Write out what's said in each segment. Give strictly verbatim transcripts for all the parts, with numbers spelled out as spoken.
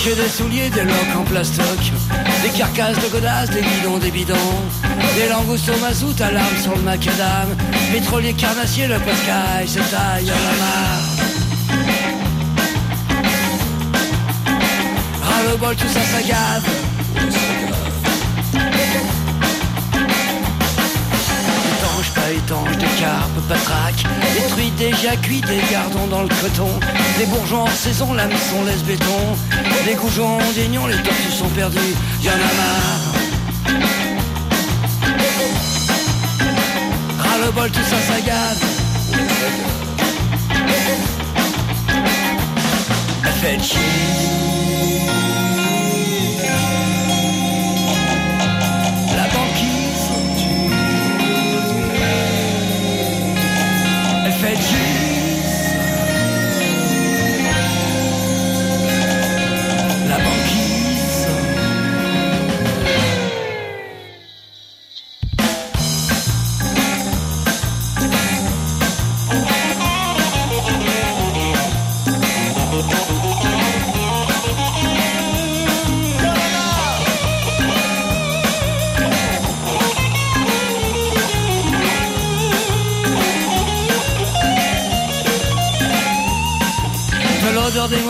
Que des souliers, des loques en plastoc, des carcasses de godasses, des guidons, des bidons, des langoustes au mazout à l'arme sur le macadam, pétrolier carnassier, le pascaille, c'est taille, y'en a marre. Ras le bol, tout ça, ça gave. Étanche, pas étanche, des carpes, patraques, des truites, des jacqueries, des gardons dans le coton, des bourgeons en saison, l'hameçon laisse béton, des goujons, des nions, les tortues sont perdues, y'en a marre. Ras le bol, tout ça, ça gave. Elle fait chier. La banquise, elle fait cheese. La banquise. De l'odeur des mots.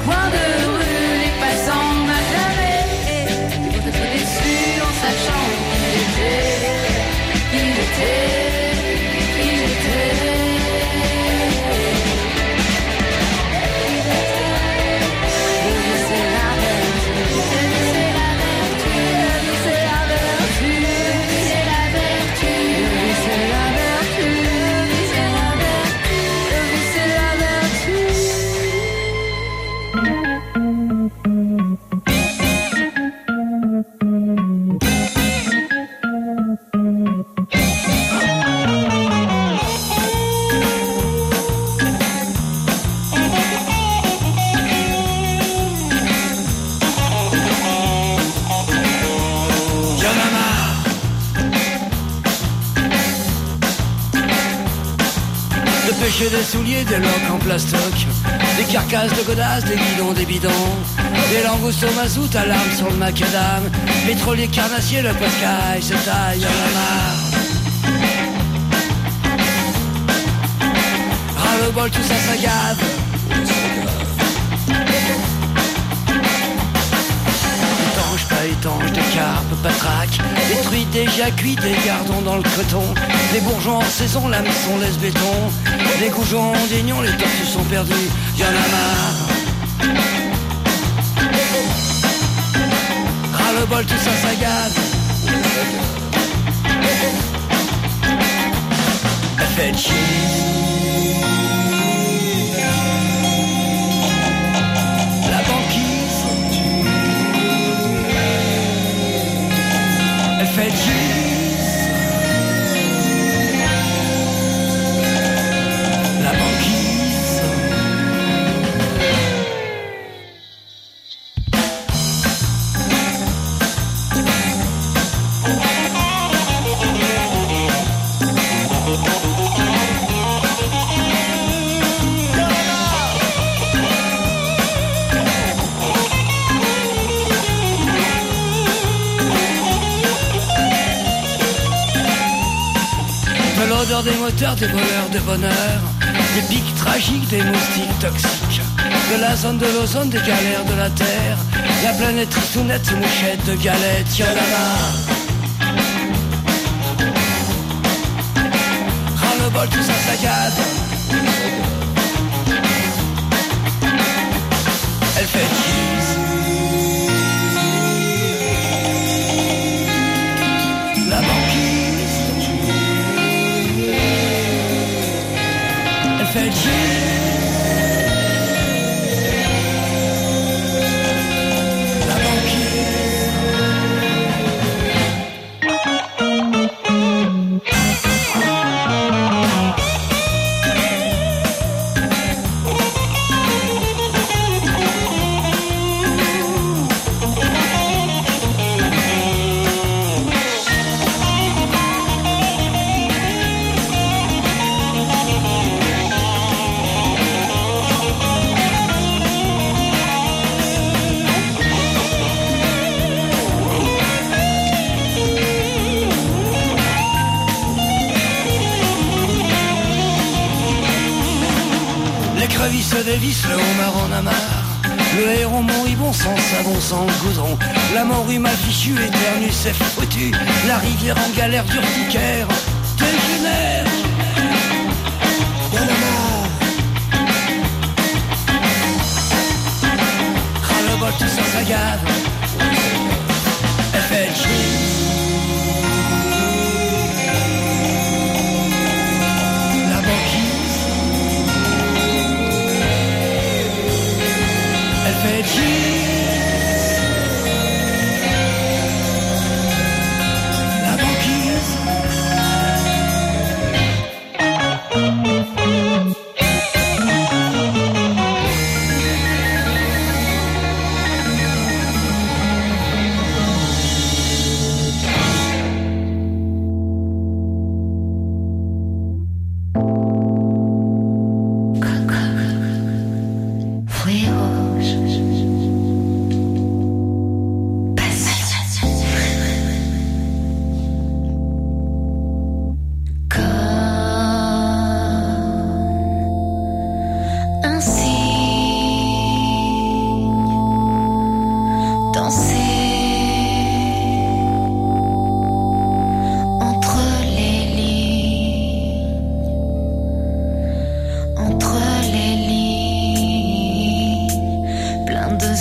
coin de rue, les passants m'acclamaient. Ils vont être déçus en sachant qui il était, qui il était, qui il était. Des souliers, des loques en plastoc, des carcasses de godasses, des guidons, des bidons, des langoustes au mazout, à l'arme sur le macadam, pétrolier carnassier, le pascaille se taille à la marre. Ras le bol, tout ça, ça gave. Étanche, pas étanche, des carpes, patraques, des truites déjà cuites, des gardons dans le coton, des bourgeons en saison, l'hameçon laisse béton, des goujons d'aignons, les tortues sont perdues, y'en a marre. Ras le bol, tout ça, ça gave. Elle fait cheese. La banquise. Elle fait cheese. La banquise. De l'odeur des moteurs, des voleurs de bonheur, des pics tragiques, des moustiques toxiques, de la zone de l'ozone, des galères de la terre, la planète tristounette, ses mouchettes de galettes, y'en a marre. Ras le bol, tout ça, ça gave. Elle fait cheese. La banquise. Elle fait cheese. La banquise. Se dévisse, le homard en a marre. Le héron moribond sans savon, sans goudron. La morue mal fichue, éternue, c'est foutu. La rivière en galère d'urticaire dégénère. Y'en a marre. Ras le bol, tout ça, ça gave. Elle fait cheese. La banquise. Elle fait cheese. La banquise.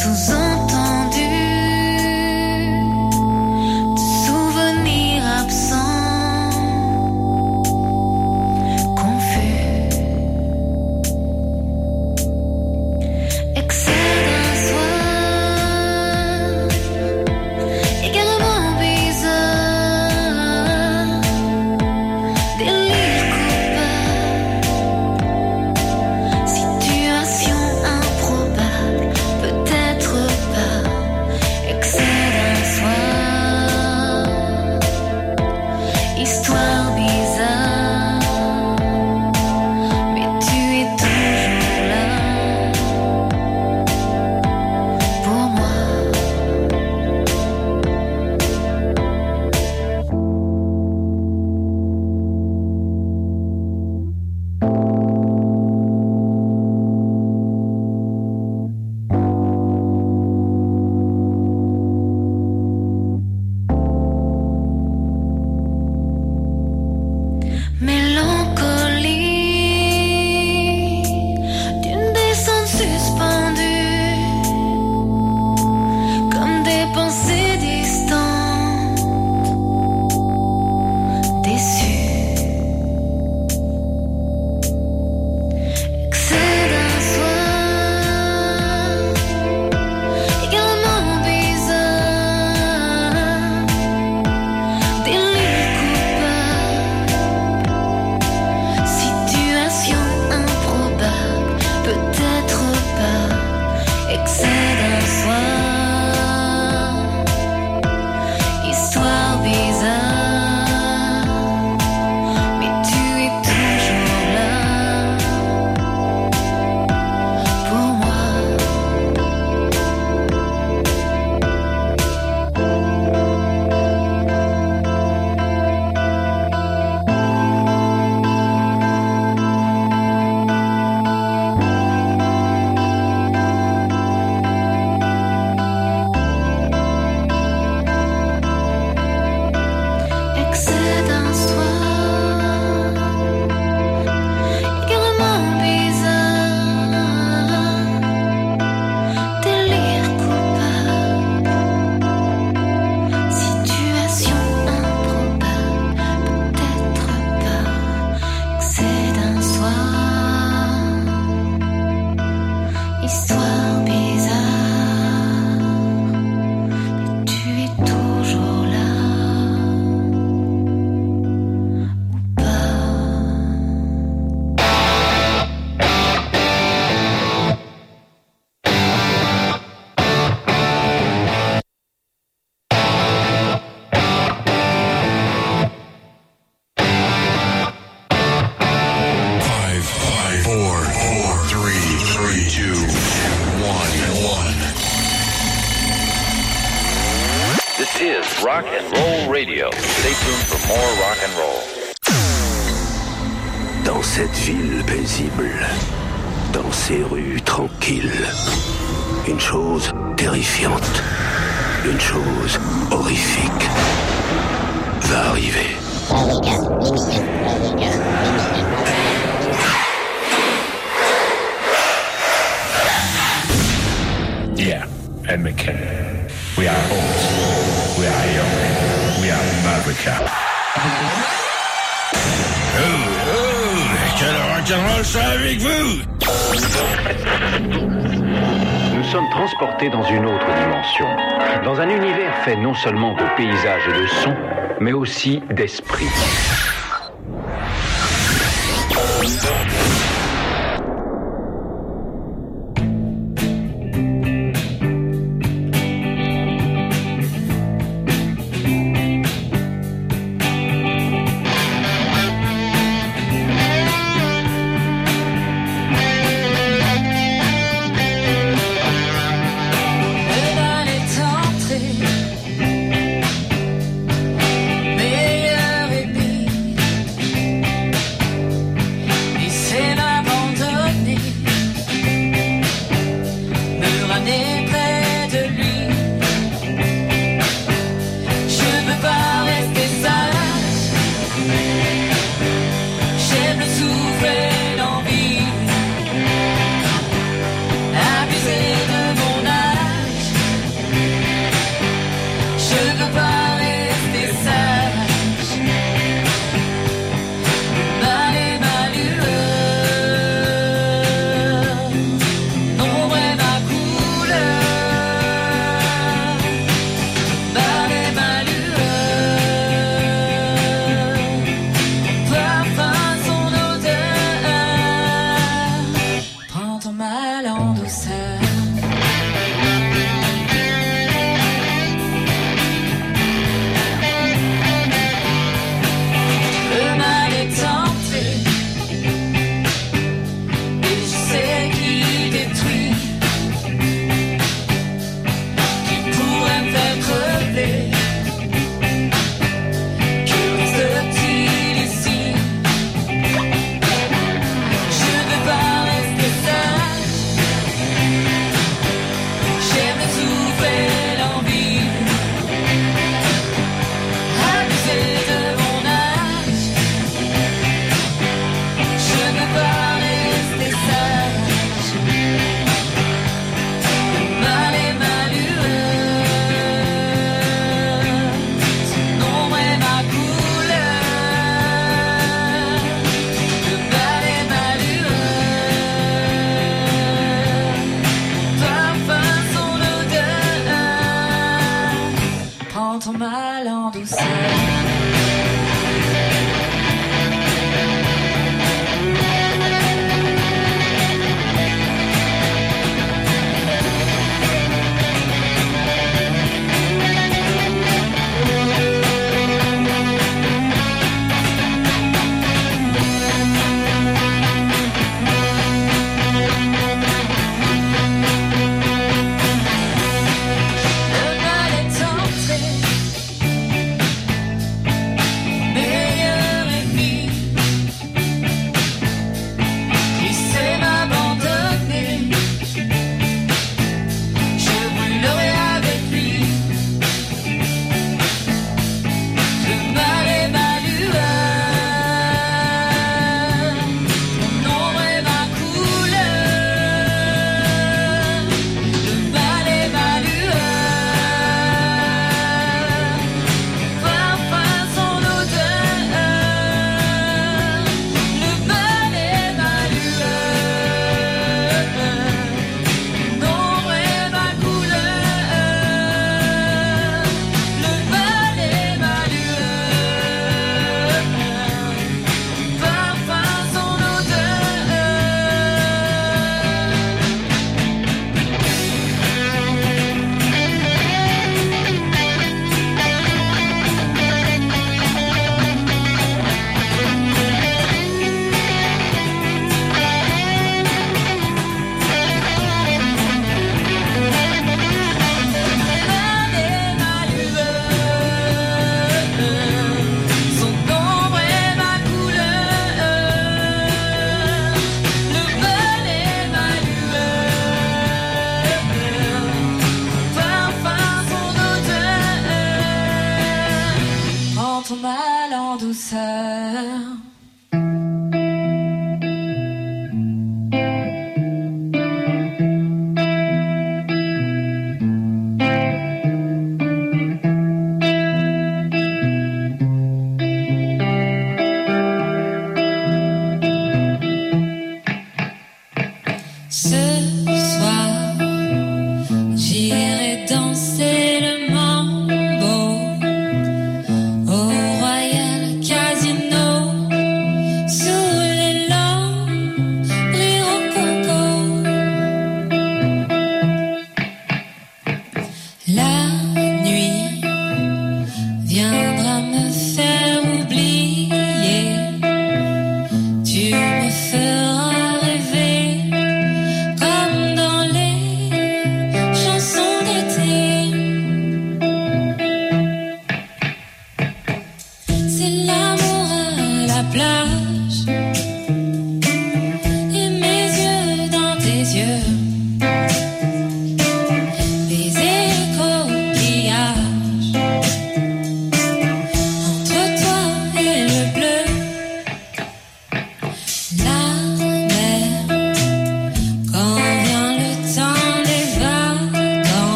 is Rock and Roll Radio. Stay tuned for more rock and roll. Dans cette ville paisible, dans ces rues tranquilles, une chose terrifiante, une chose horrifique va arriver. Yeah, Ed McKinnon. We are old. We are young. We are America. Oh, oh, quel rock'n'roll ça avec vous! Nous sommes transportés dans une autre dimension, dans un univers fait non seulement de paysages et de sons, mais aussi d'esprit. Abusé de mon âge. son mal en douceur.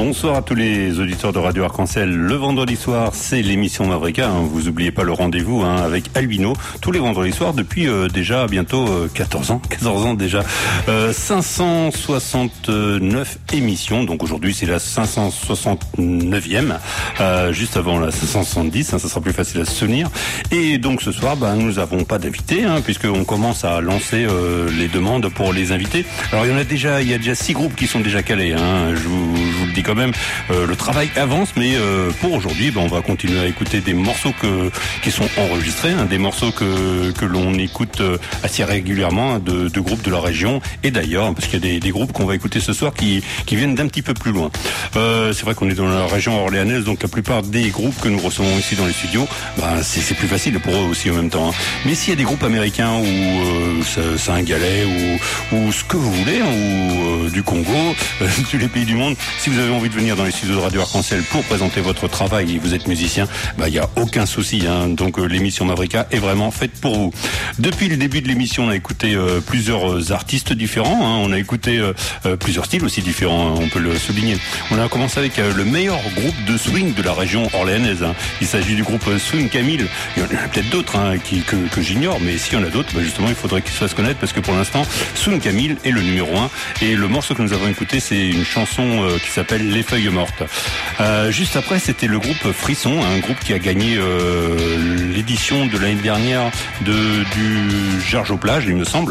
Bonsoir à tous les auditeurs de Radio Arc-en-Ciel. Le vendredi soir, c'est l'émission Mavrika. Hein. Vous oubliez pas le rendez-vous hein, avec Albino tous les vendredis soirs depuis euh, déjà bientôt euh, quatorze ans. quatorze ans déjà. Euh, cinq cent soixante-neuf émissions. Donc aujourd'hui, c'est la cinq cent soixante-neuvième. Euh, juste avant la cinq cent soixante-dix. Hein, ça sera plus facile à se souvenir. Et donc ce soir, bah, nous n'avons pas d'invités hein, puisqu'on commence à lancer euh, les demandes pour les invités. Alors il y en a déjà, il y a déjà six groupes qui sont déjà calés. Hein. Je, vous, je vous le dis quand même, euh, le travail avance, mais euh, pour aujourd'hui, ben, on va continuer à écouter des morceaux que, qui sont enregistrés, hein, des morceaux que, que l'on écoute euh, assez régulièrement hein, de, de groupes de la région et d'ailleurs, parce qu'il y a des, des groupes qu'on va écouter ce soir qui, qui viennent d'un petit peu plus loin. Euh, c'est vrai qu'on est dans la région orléanaise, donc la plupart des groupes que nous recevons ici dans les studios, ben, c'est, c'est plus facile pour eux aussi en même temps. Hein. Mais s'il y a des groupes américains ou euh, c'est un galet ou, ou ce que vous voulez, hein, ou euh, du Congo, euh, tous les pays du monde, si vous avez envie de venir dans les studios de Radio Arc-en-Ciel pour présenter votre travail et vous êtes musicien, bah il y a aucun souci. Hein. Donc euh, l'émission Mavrika est vraiment faite pour vous. Depuis le début de l'émission, on a écouté euh, plusieurs artistes différents. Hein. On a écouté euh, euh, plusieurs styles aussi différents. Hein, on peut le souligner. On a commencé avec euh, le meilleur groupe de swing de la région orléanaise. Hein. Il s'agit du groupe Swing Camille. Il y en a peut-être d'autres hein, qui, que, que j'ignore, mais s'il y en a d'autres, bah, justement, il faudrait qu'ils se fassent connaître parce que pour l'instant, Swing Camille est le numéro un. Et le morceau que nous avons écouté, c'est une chanson euh, qui s'appelle Les Feuilles Mortes. Euh, juste après, c'était le groupe Frisson, un groupe qui a gagné euh, l'édition de l'année dernière de du Jarge aux plages, il me semble.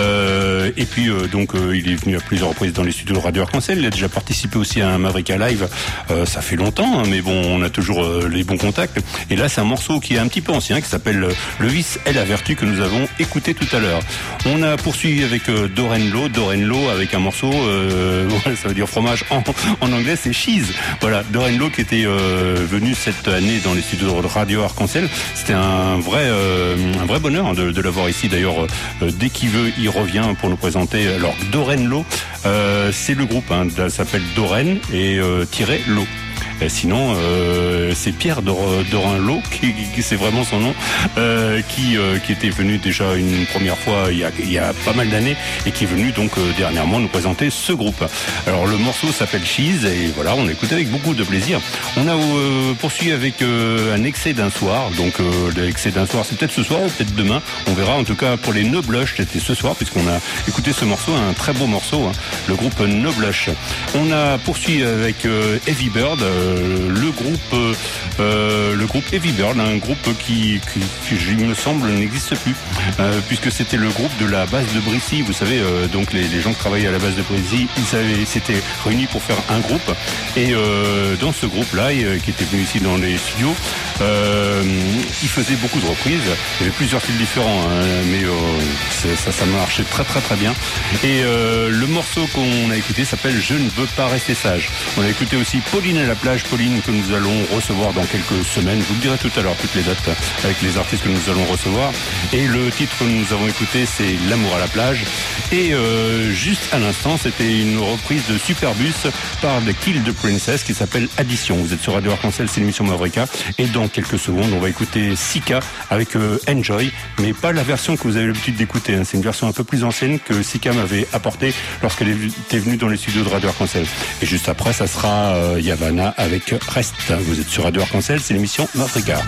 Euh, et puis euh, donc euh, il est venu à plusieurs reprises dans les studios de Radio Arc-en-Ciel. Il a déjà participé aussi à un Mavrika Live. Euh, ça fait longtemps, hein, mais bon, on a toujours euh, les bons contacts. Et là, c'est un morceau qui est un petit peu ancien, qui s'appelle euh, Le vice et la vertu, que nous avons écouté tout à l'heure. On a poursuivi avec euh, Dorenlo, Dorenlo avec un morceau, euh, ça veut dire fromage en, en anglais, c'est cheese. Voilà, Dorenlo qui était euh, venu cette année dans les studios de Radio Arc-en-Ciel. C'était un vrai, euh, un vrai bonheur hein, de, de l'avoir ici. D'ailleurs, euh, dès qu'il veut, il revient pour nous présenter. Alors, Dorenlo, euh, c'est le groupe, hein, ça s'appelle Doren et euh, tiré Lo. Et sinon, euh, c'est Pierre Dorenlo, qui, qui c'est vraiment son nom, euh, qui, euh, qui était venu déjà une première fois il y a, il y a pas mal d'années et qui est venu donc euh, dernièrement nous présenter ce groupe. Alors le morceau s'appelle Cheese et voilà, on écoute avec beaucoup de plaisir. On a euh, poursuivi avec euh, un excès d'un soir, donc euh, l'excès d'un soir, c'est peut-être ce soir ou peut-être demain, on verra. En tout cas pour les No Blush, c'était ce soir puisqu'on a écouté ce morceau, un très beau morceau, hein, le groupe No Blush. On a poursuivi avec euh, Heavy Bird. Euh, le groupe euh, le groupe Heavy Bird, un groupe qui, qui, qui il me semble n'existe plus euh, puisque c'était le groupe de la base de Brissy, vous savez euh, donc les, les gens qui travaillaient à la base de Brissy, ils s'étaient réunis pour faire un groupe et euh, dans ce groupe là euh, qui était venu ici dans les studios, euh, ils faisaient beaucoup de reprises, il y avait plusieurs styles différents hein, mais euh, ça, ça marchait très très très bien et euh, le morceau qu'on a écouté s'appelle Je ne veux pas rester sage. On a écouté aussi Pauline à la plage, Pauline que nous allons recevoir dans quelques semaines. Je vous le dirai tout à l'heure, toutes les dates avec les artistes que nous allons recevoir. Et le titre que nous avons écouté, c'est L'amour à la plage. Et euh, juste à l'instant, c'était une reprise de Superbus par The Kill the Princess qui s'appelle Addition. Vous êtes sur Radio Arc-en-Ciel, c'est l'émission Mavrika. Et dans quelques secondes, on va écouter Sika avec euh, Enjoy, mais pas la version que vous avez l'habitude d'écouter. Hein. C'est une version un peu plus ancienne que Sika m'avait apportée lorsqu'elle était venue dans les studios de Radio Arc-en-Ciel. Et juste après, ça sera euh, Yavana avec Reste. Vous êtes sur Radio Arc-en-Ciel, c'est l'émission Mavrika.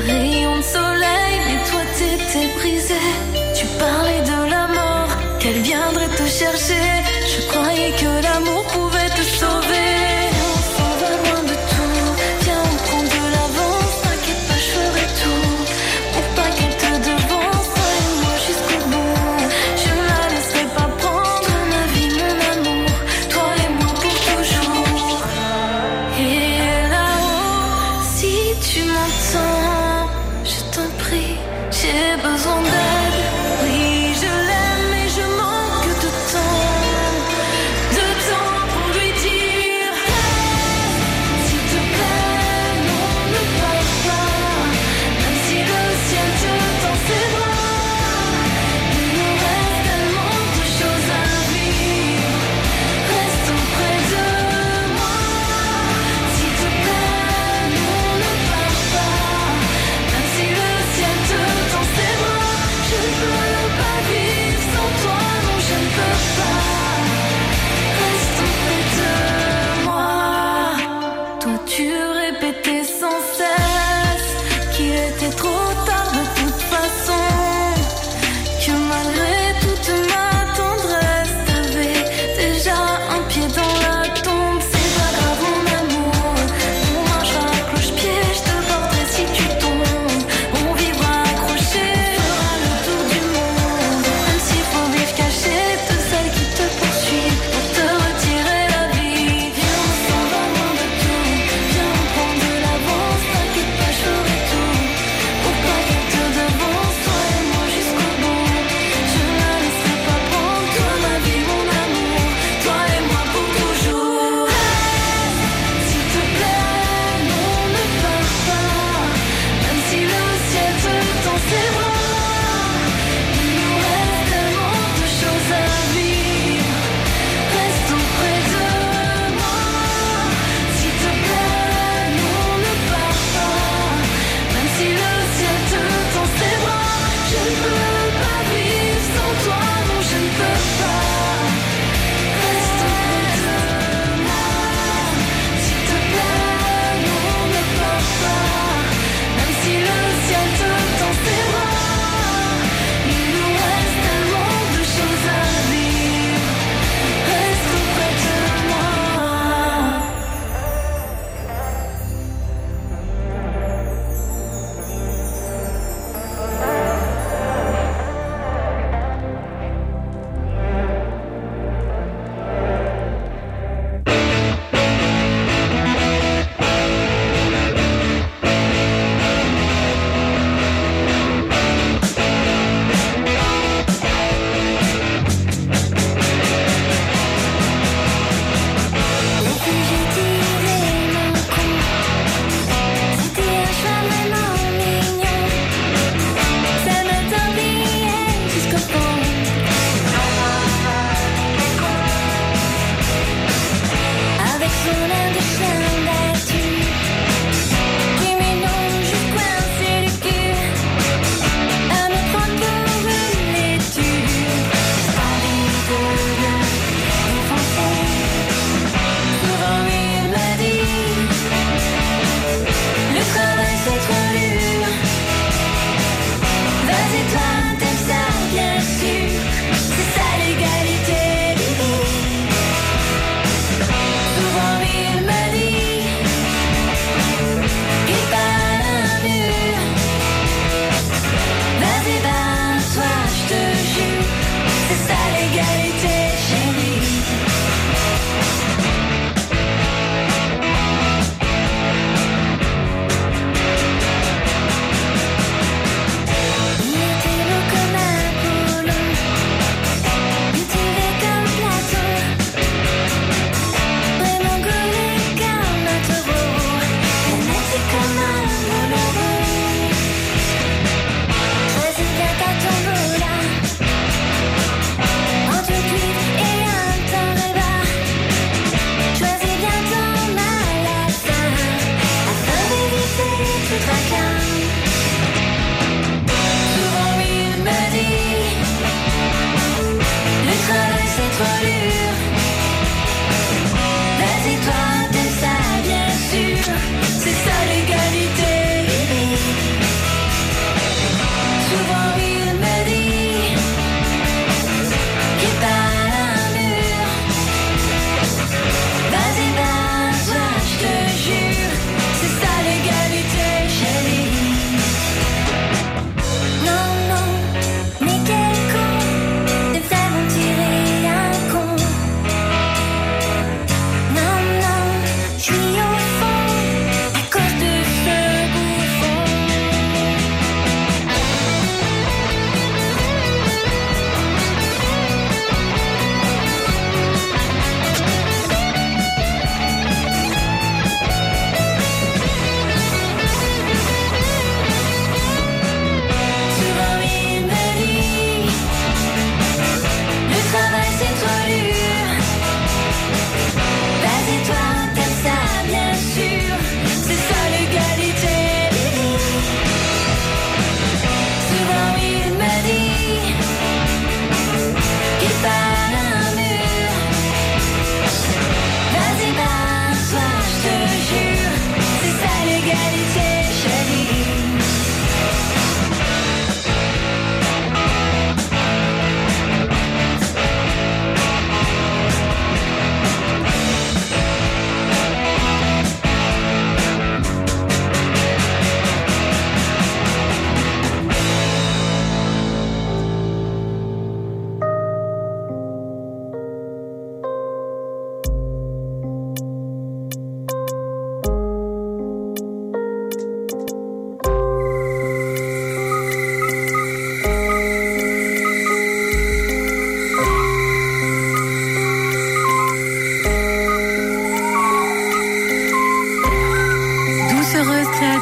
rayons de soleil, mais toi t'étais brisé. Tu parlais de la mort, qu'elle viendrait te chercher. Je croyais que l'amour pouvait te sauver. On s'en va loin de tout, viens on prend de l'avance. T'inquiète pas, je ferai tout pour pas qu'elle te devance. Toi et moi jusqu'au bout, je la laisserai pas prendre ma vie, mon amour. Toi et moi pour toujours. Et là-haut, si tu m'entends, je t'en prie, j'ai besoin d'aide. Oui, je l'aime et je manque de temps, de temps pour lui dire hey, s'il te plaît, non, ne pars pas. Même si le ciel te tend ses bras, il nous reste tellement de choses à vivre. Reste auprès de moi. S'il te plaît, non, ne pars pas. Même si le ciel te tend ses bras,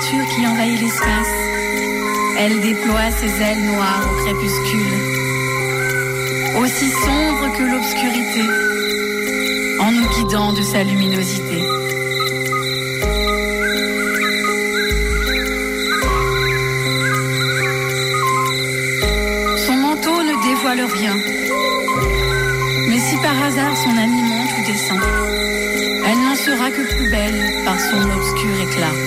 créature qui envahit l'espace. Elle déploie ses ailes noires au crépuscule, aussi sombre que l'obscurité, en nous guidant de sa luminosité. Son manteau ne dévoile rien, mais si par hasard son ami monte ou descend, elle n'en sera que plus belle par son obscur éclat.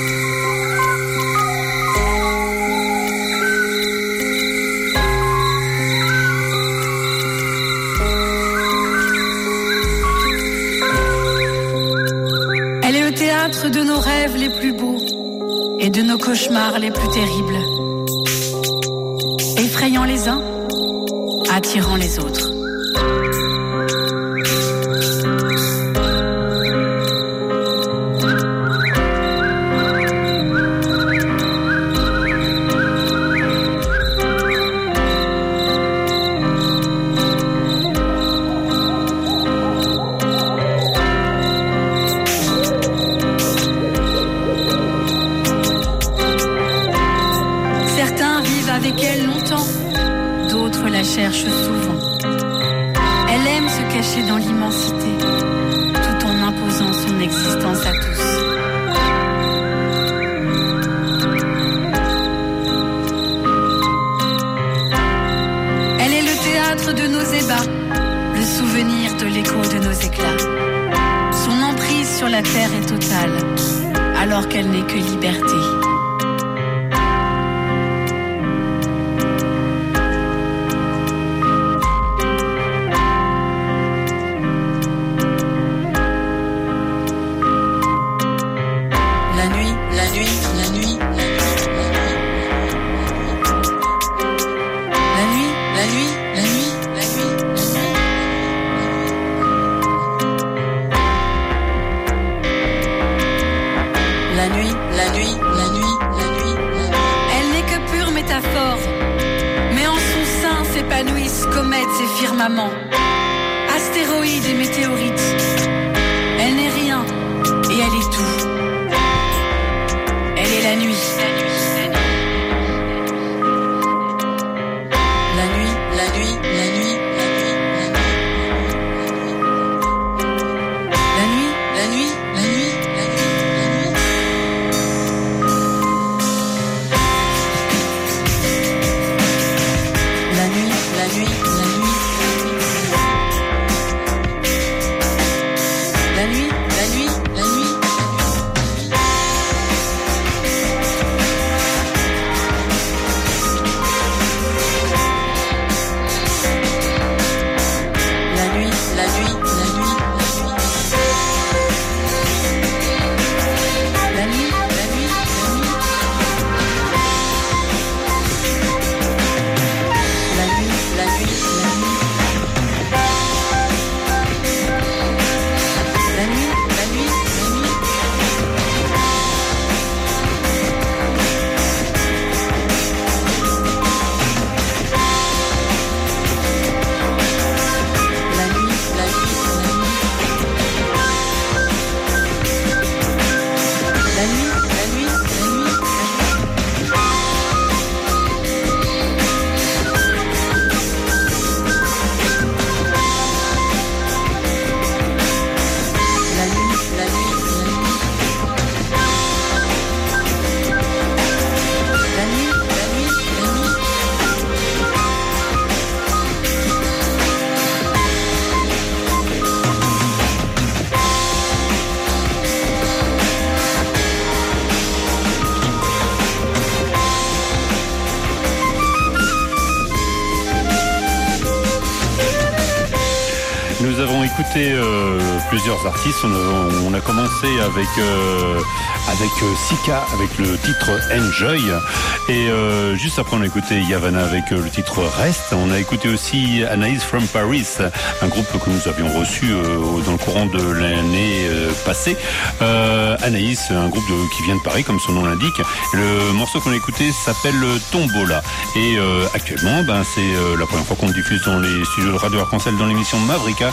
Elle est le théâtre de nos rêves les plus beaux et de nos cauchemars les plus terribles, effrayant les uns, attirant les autres. Cherche souvent. Elle aime se cacher dans l'immensité, tout en imposant son existence à tous. Elle est le théâtre de nos ébats, le souvenir de l'écho de nos éclats. Son emprise sur la terre est totale, alors qu'elle n'est que liberté. Astéroïdes et météorites. Elle n'est rien et elle est tout. Elle est la nuit. La nuit, la nuit, la nuit, la nuit, la nuit, la nuit, la nuit, la nuit, la nuit, la nuit, la nuit. La nuit, la nuit, la nuit, la nuit, la nuit, la nuit, la nuit, la nuit, la nuit, la nuit, la nuit, la nuit. Nous avons écouté euh, plusieurs artistes. On a, on a commencé avec euh, avec euh, Sika avec le titre Enjoy, et euh, juste après on a écouté Yavana avec euh, le titre Reste. On a écouté aussi Anaïs from Paris, un groupe que nous avions reçu euh, dans le courant de l'année euh, passée. Euh, Anaïs, un groupe de, qui vient de Paris, comme son nom l'indique. Le morceau qu'on a écouté s'appelle Tombola, et euh, actuellement, ben c'est euh, la première fois qu'on le diffuse dans les studios de Radio Arc-en-Ciel dans l'émission Mavrika. Il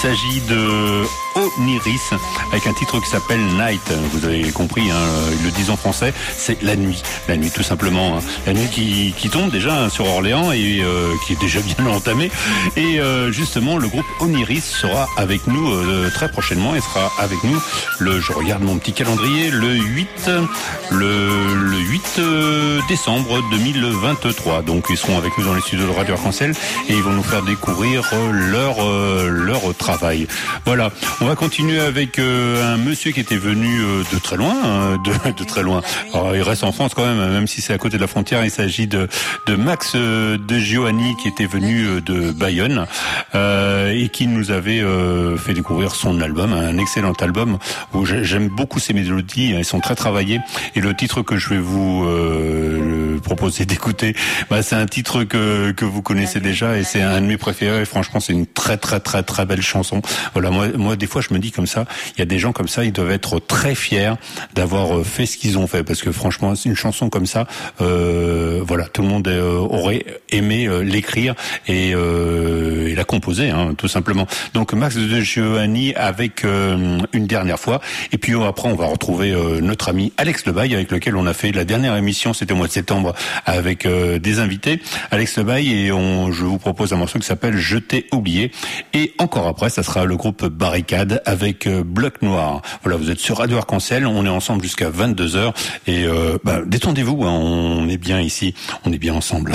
s'agit de Oniris avec un titre qui s'appelle Night. Vous avez compris, hein, ils le disent en français, c'est la nuit. La nuit tout simplement. Hein. La nuit qui, qui tombe déjà sur Orléans et euh, qui est déjà bien entamée. Et euh, justement, le groupe Oniris sera avec nous euh, très prochainement. Il sera avec nous, le, je regarde mon petit calendrier, le huit, le, le huit décembre deux mille vingt-trois. Donc ils seront avec nous dans les studios de Radio Arc-en-Ciel et ils vont nous faire découvrir leur, euh, leur travail. Voilà. On va continuer avec euh, un monsieur qui était venu euh, de très loin, hein, de, de très loin. Alors, il reste en France quand même, même si c'est à côté de la frontière. Il s'agit de, de Max euh, De Giovanni qui était venu euh, de Bayonne euh, et qui nous avait euh, fait découvrir son album, un excellent album où j'aime beaucoup ses mélodies. Elles sont très travaillées et le titre que je vais vous euh, proposer d'écouter, bah, c'est un titre que que vous connaissez déjà et c'est un de mes préférés. Franchement, c'est une très très très très belle chanson. Voilà, moi moi des fois je me dis comme ça, il y a des gens comme ça, ils doivent être très fiers d'avoir fait ce qu'ils ont fait parce que franchement, c'est une chanson comme ça, euh, voilà, tout le monde euh, aurait aimé euh, l'écrire et, euh, et la composer, hein, tout simplement. Donc Max De Giovanni avec euh, une dernière fois et puis euh, après on va retrouver euh, notre ami Alex Lebaille avec lequel on a fait la dernière émission, c'était au mois de septembre avec euh, des invités, Alex Lebaille, et on, je vous propose un morceau qui s'appelle Je t'ai oublié et encore après ça sera le groupe Barricade avec euh, Bloc Noir. Voilà, vous êtes sur Radio Arc-en-Ciel, on est ensemble jusqu'à vingt-deux heures et euh, bah, détendez-vous, hein, on est bien ici, on est bien ensemble.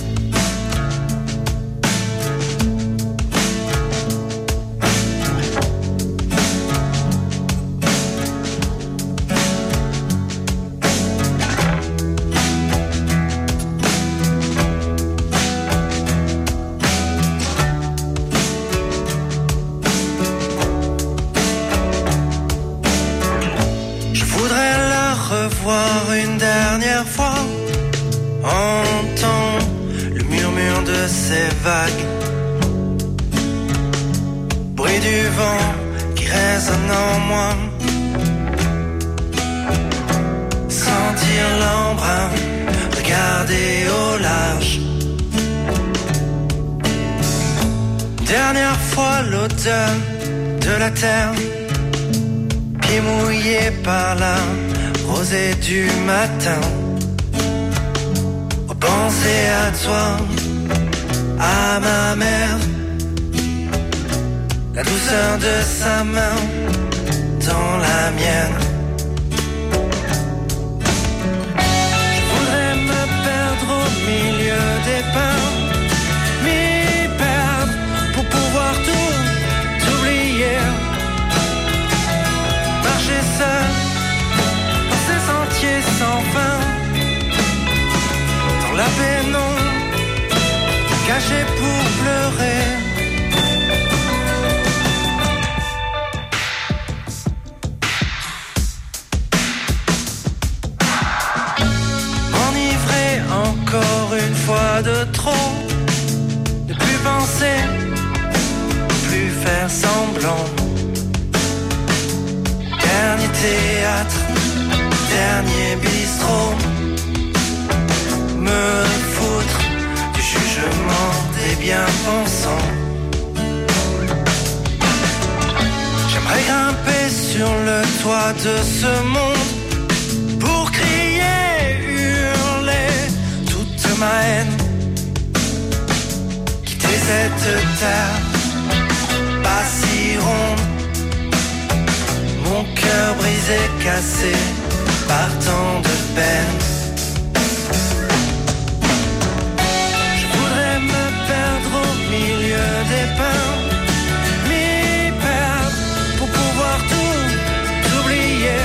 Une dernière fois, entends le murmure de ces vagues, bruit du vent qui résonne en moi, sentir l'embrun, regarder au large. Dernière fois l'odeur de la terre, pieds mouillés par la rosée du matin. Penser à toi, à ma mère, la douceur de sa main dans la mienne. Je voudrais me perdre au milieu des pins, m'y perdre pour pouvoir tout oublier, marcher seul sans fin, dans la pénombre, caché pour pleurer. M'enivrer encore une fois de trop, ne plus penser, ne plus faire semblant. Dernier théâtre, dernier bistrot, me foutre du jugement des bien-pensants. J'aimerais grimper sur le toit de ce monde pour crier, hurler toute ma haine, quitter cette terre pas si ronde, mon cœur brisé, cassé par tant de peine. Je voudrais me perdre au milieu des pins, m'y perdre pour pouvoir tout oublier,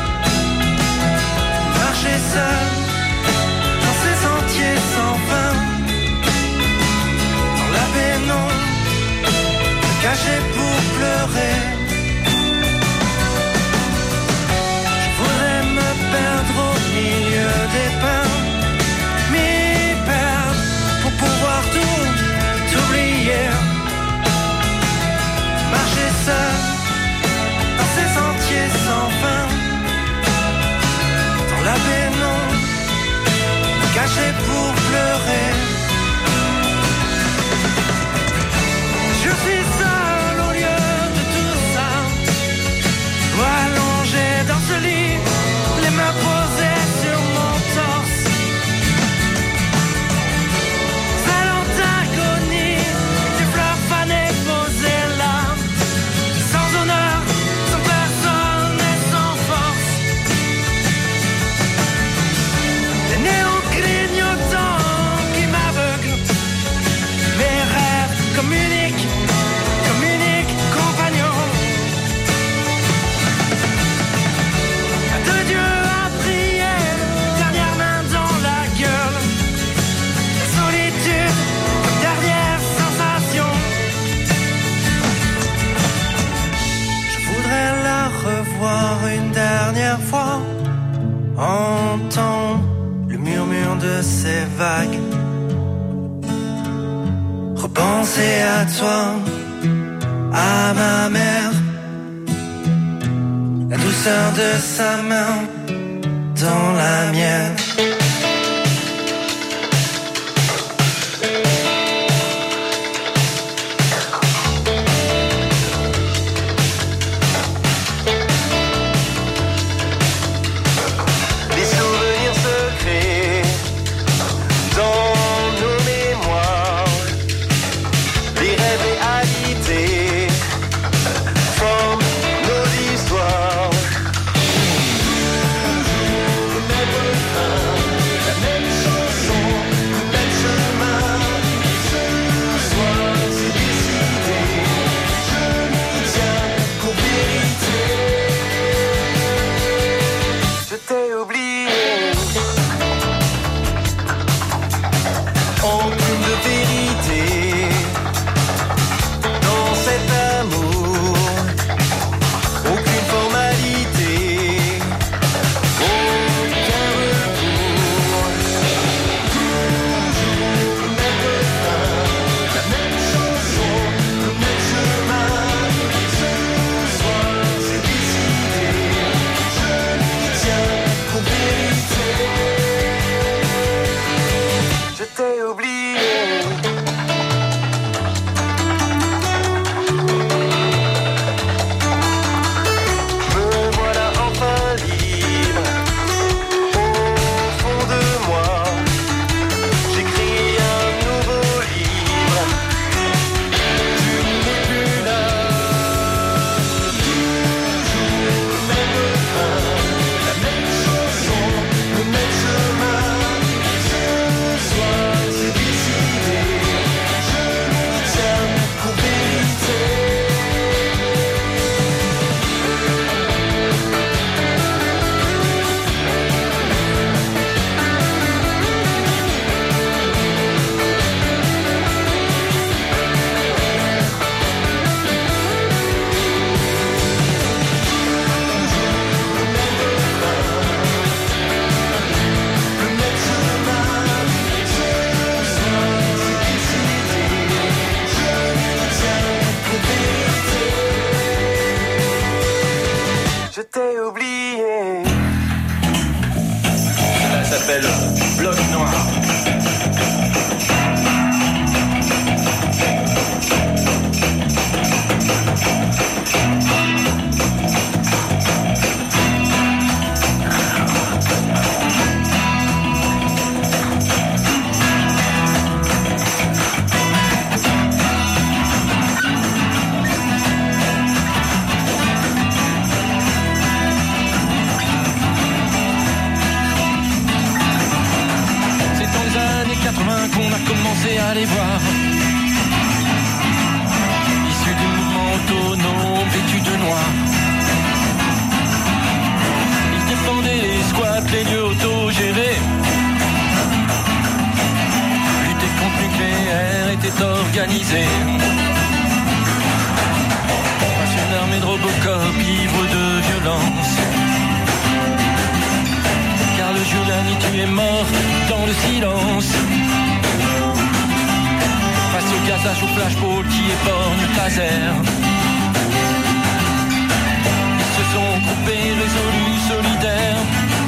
marcher seul dans ces sentiers sans fin, dans la pénombre, me cacher pour pleurer. Perdre au milieu de ces vagues. Repenser à toi, à ma mère, la douceur de sa main dans la mienne. Bloc noir. Qu'on a commencé à les voir, issus du mouvement autonome vêtu de noir. Ils défendaient les squats, les lieux autogérés. Lutter contre le nucléaire était organisé. Face une armée de Robocop ivre de violence. Car le Giuliani est mort dans le silence. Face au gazage au flashball qui éborgne le taser. Ils se sont groupés, résolus, solidaires.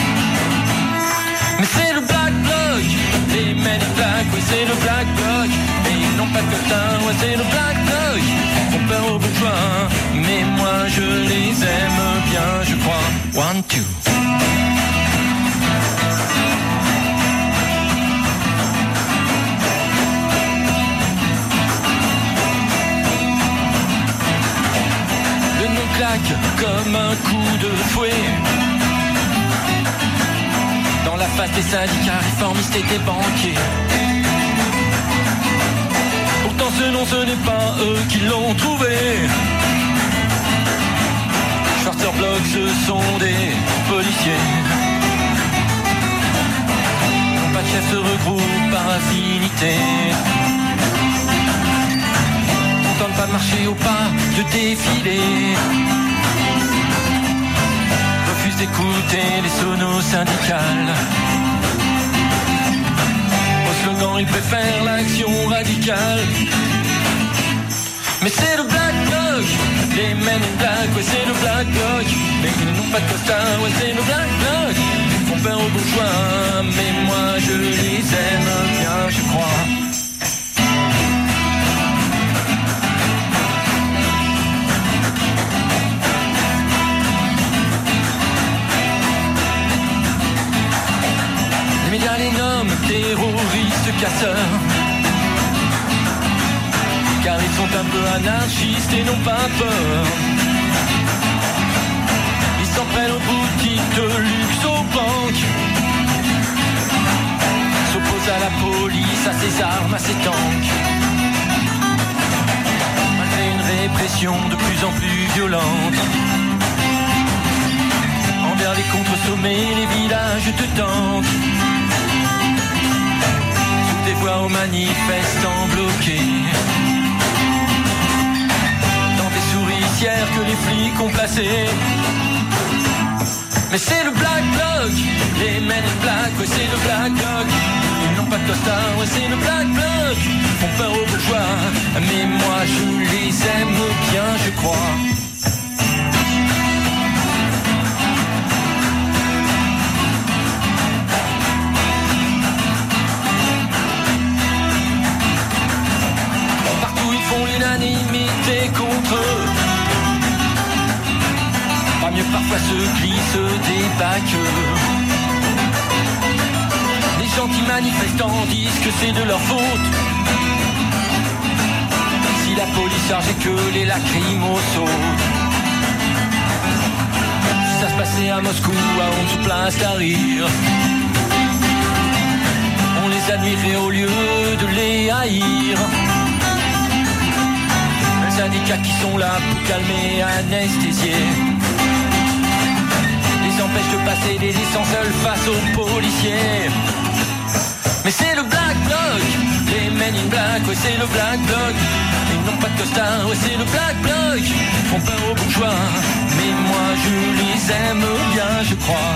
Mais c'est le Black Bloc, les Men in Black, oui c'est le Black Bloc. Et ils n'ont pas de cotin, ouais c'est le Black Bloc. Ils font peur aux bourgeois, mais moi je les aime bien, je crois. One, two. Claque comme un coup de fouet dans la face des syndicats réformistes et des banquiers. Pourtant ce nom ce n'est pas eux qui l'ont trouvé. Schwarzer Bloc ce sont des policiers. Non pas de chef se regroupe par affinité. Ne pas marcher au pas de défilé. Refuse d'écouter les sonos syndicales. pourtant ils préfèrent l'action radicale. Mais c'est le Black Bloc, les Men in Black, ouais c'est le Black Bloc. Mais ils n'ont pas de costard, ouais c'est le Black Bloc. Ils font peur aux bourgeois, mais moi je les aime bien, je crois. Les médias les nomment terroristes casseurs, car ils sont un peu anarchistes et n'ont pas peur. Ils s'en prennent aux boutiques de luxe, aux banques, s'opposent à la police, à ses armes, à ses tanks. Malgré une répression de plus en plus violente envers les contre-sommets, les villages te tentent. Sous des voix aux manifestants bloqués, que les flics ont placé. Mais c'est le Black Bloc, les Men in Black, ouais c'est le Black Bloc. Ils n'ont pas de costard, ouais c'est le Black Bloc. Ils font peur aux bourgeois, mais moi je les aime bien, je crois. Partout ils font l'unanimité contre eux. Pas mieux parfois se glissent des bacs. Les gentils manifestants disent que c'est de leur faute si la police chargeait que les lacrymos sautent. Si ça se passait à Moscou, à onze place Tahrir, on les admirait au lieu de les haïr. Les syndicats qui sont là pour calmer, anesthésier, empêche de passer des licences seuls face aux policiers. Mais c'est le Black Bloc, les Men in Black, ouais c'est le Black Bloc. Ils n'ont pas de costard, ouais c'est le Black Bloc. Ils font peur aux bourgeois, mais moi je les aime bien, je crois.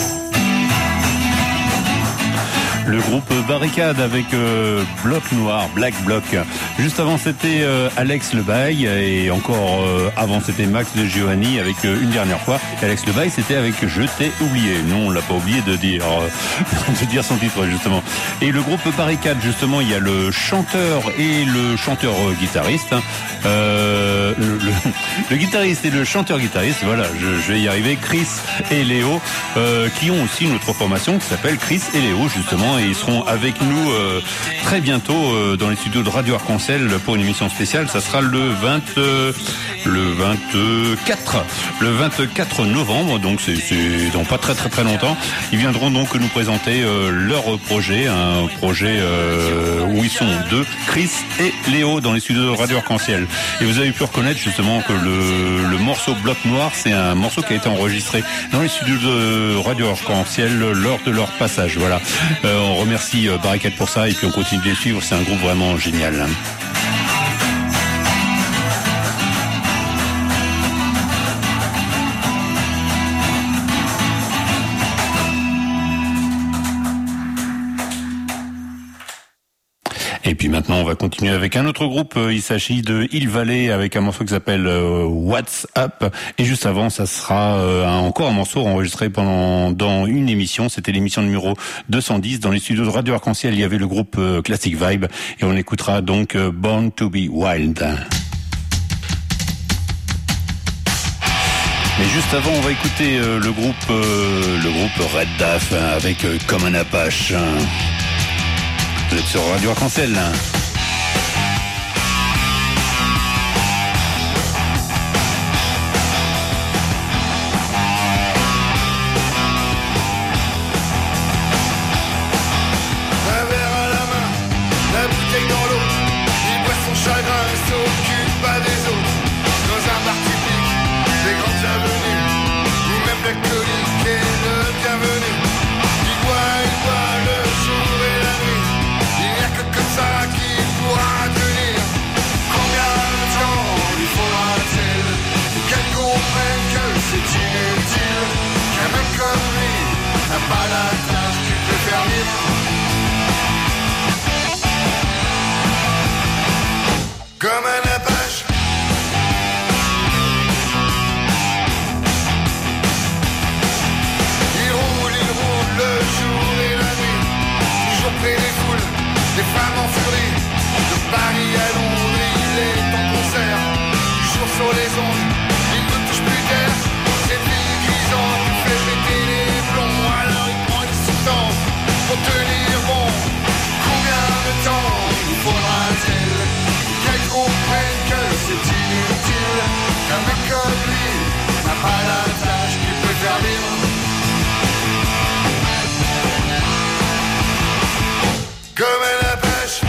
Le groupe Barricade avec euh, Bloc Noir, Black Bloc. Juste avant c'était euh, Alex Lebaille et encore euh, avant c'était Max de Giovanni avec euh, Une dernière fois. Et Alex Lebaille c'était avec Je t'ai oublié. Non, on l'a pas oublié de dire euh, de dire son titre justement. Et le groupe Barricade justement, il y a le chanteur et le chanteur euh, guitariste. Euh, le, le, le guitariste et le chanteur guitariste, voilà, je, je vais y arriver. Chris et Léo euh, qui ont aussi une autre formation qui s'appelle Chris et Léo justement. Et ils seront avec nous euh, très bientôt euh, dans les studios de Radio Arc-en-Ciel pour une émission spéciale. Ça sera le vingt, euh, le vingt-quatre, le vingt-quatre novembre. Donc c'est, c'est dans pas très très très longtemps. Ils viendront donc nous présenter euh, leur projet, un projet euh, où ils sont deux, Chris et Léo, dans les studios de Radio Arc-en-Ciel. Et vous avez pu reconnaître justement que le, le morceau Bloc Noir, c'est un morceau qui a été enregistré dans les studios de Radio Arc-en-Ciel lors de leur passage. Voilà. Euh, On remercie Barricade pour ça et puis on continue de les suivre, c'est un groupe vraiment génial. Et puis maintenant, on va continuer avec un autre groupe. Il s'agit de Hill Valley avec un morceau qui s'appelle euh, What's Up. Et juste avant, ça sera euh, un, encore un morceau enregistré pendant dans une émission. C'était l'émission numéro deux cent dix. Dans les studios de Radio Arc-en-Ciel, il y avait le groupe euh, Classic Vibe. Et on écoutera donc euh, Born to be Wild. Mais juste avant, on va écouter euh, le groupe euh, le groupe Red Duff hein, avec euh, Comme un Apache. Vous êtes sur Radio Arc-en-Ciel. Qui Paris à Londres, il est en concert. Toujours sur les ondes, il ne touche plus terre. Cette vie grisante lui fait péter les plombs. Alors il prend des substances pour tenir bon. Combien de temps il faudra-t-il qu'elle comprenne que c'est inutile? Un mec comme lui n'a pas la tâche qui peut faire vivre. Comme à la pêche.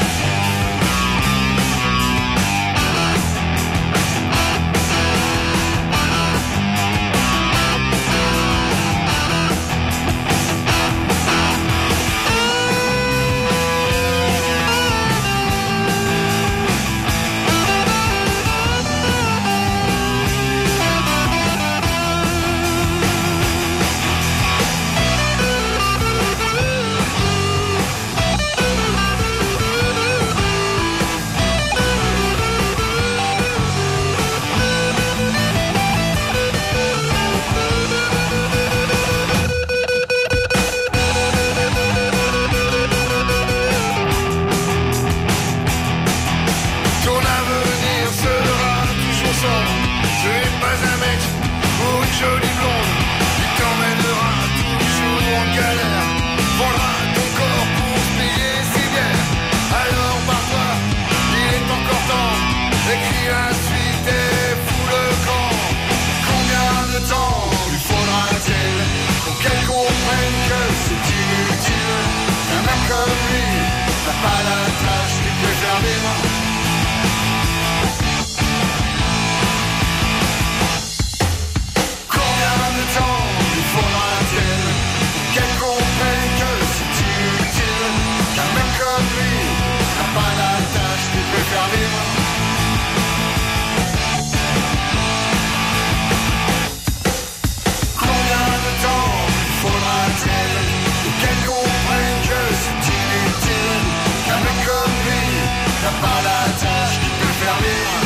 Jolie blonde, il t'emmènera toujours en galère. Vendra ton corps pour payer ses bières. Alors par-toi, il est encore temps. Écris la suite et fous le camp. Combien de temps lui faudra-t-il pour qu'elle comprenne que c'est inutile? Un mec comme lui n'a pas la tâche qui peut faire vivre. Qu'elle comprenne que c'est inutile. Qu'un mec comme lui n'a pas la tâche qui peut faire vivre. Combien de temps faudra-t-il qu'elle comprenne que c'est inutile? Qu'un mec comme lui n'a pas la tâche qui peut faire vivre.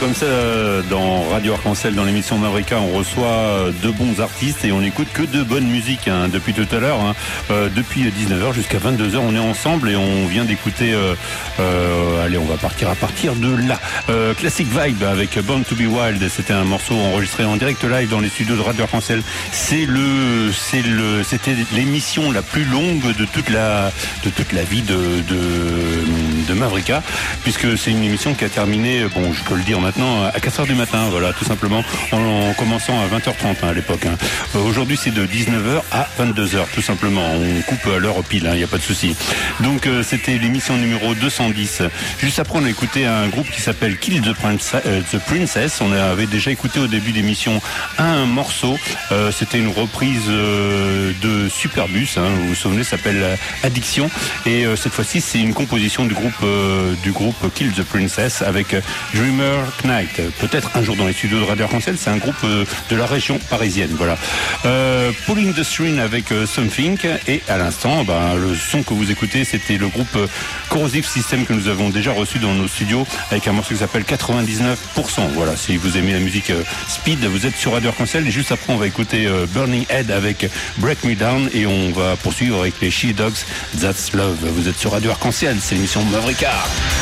comme ça dans Radio Arc-en-Ciel, dans l'émission Mavrika, on reçoit de bons artistes et on n'écoute que de bonne musique hein, depuis tout à l'heure. Hein. Euh, depuis dix-neuf heures jusqu'à vingt-deux heures, on est ensemble et on vient d'écouter... Euh, euh, allez, on va partir à partir de là. Euh, Classic Vibe avec Born to be Wild. C'était un morceau enregistré en direct live dans les studios de Radio Arc-en-Ciel. C'est le, c'est le, c'était l'émission la plus longue de toute la, de toute la vie de, de, de Mavrika, puisque c'est une émission qui a terminé, bon, je peux le dire maintenant, à quatre heures du matin, voilà, tout simplement, en, en commençant à vingt heures trente hein, à l'époque. Hein. Euh, aujourd'hui, c'est de dix-neuf heures à vingt-deux heures, tout simplement. On coupe à l'heure pile, il hein, n'y a pas de souci. Donc, euh, c'était l'émission numéro deux cent dix. Juste après, on a écouté un groupe qui s'appelle Kill the, Prince, euh, the Princess. On avait déjà écouté au début d'émission un morceau. Euh, c'était une reprise euh, de Superbus, hein, vous vous souvenez, ça s'appelle Addiction. Et euh, cette fois-ci, c'est une composition du groupe euh, du groupe Kill the Princess avec Dreamer Knight. Peut-être un jour dans les studios de Radio Arc-en-Ciel. C'est un groupe euh, de la région parisienne. Voilà. Euh, Pulling the String avec euh, Something. Et à l'instant, ben, le son que vous écoutez, c'était le groupe euh, Corrosive System que nous avons déjà reçu dans nos studios avec un morceau qui s'appelle quatre-vingt-dix-neuf pour cent. Voilà. Si vous aimez la musique euh, speed, vous êtes sur Radio Arc-en-Ciel. Et juste après, on va écouter euh, Burning Head avec Break Me Down et on va poursuivre avec les She Dogs. That's Love. Vous êtes sur Radio Arc-en-Ciel. C'est l'émission Mavrika.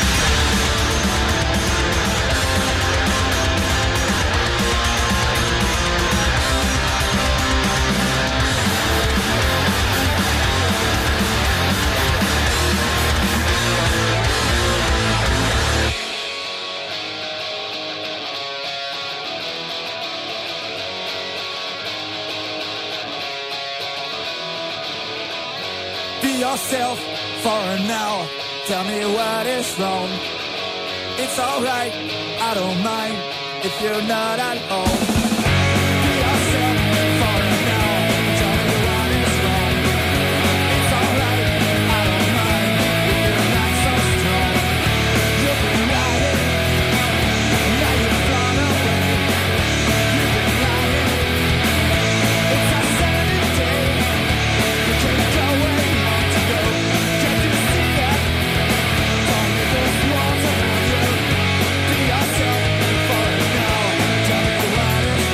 Yourself for an hour, tell me what is wrong. It's alright, I don't mind if you're not at home. Be yourself for an hour, tell me what is wrong. It's alright, I don't mind if you're not so strong. You've been riding, now you've gone away. You've been lying, it's a Saturday day. You can't go away. Walls around you. Be yourself for an hour. Tell me what is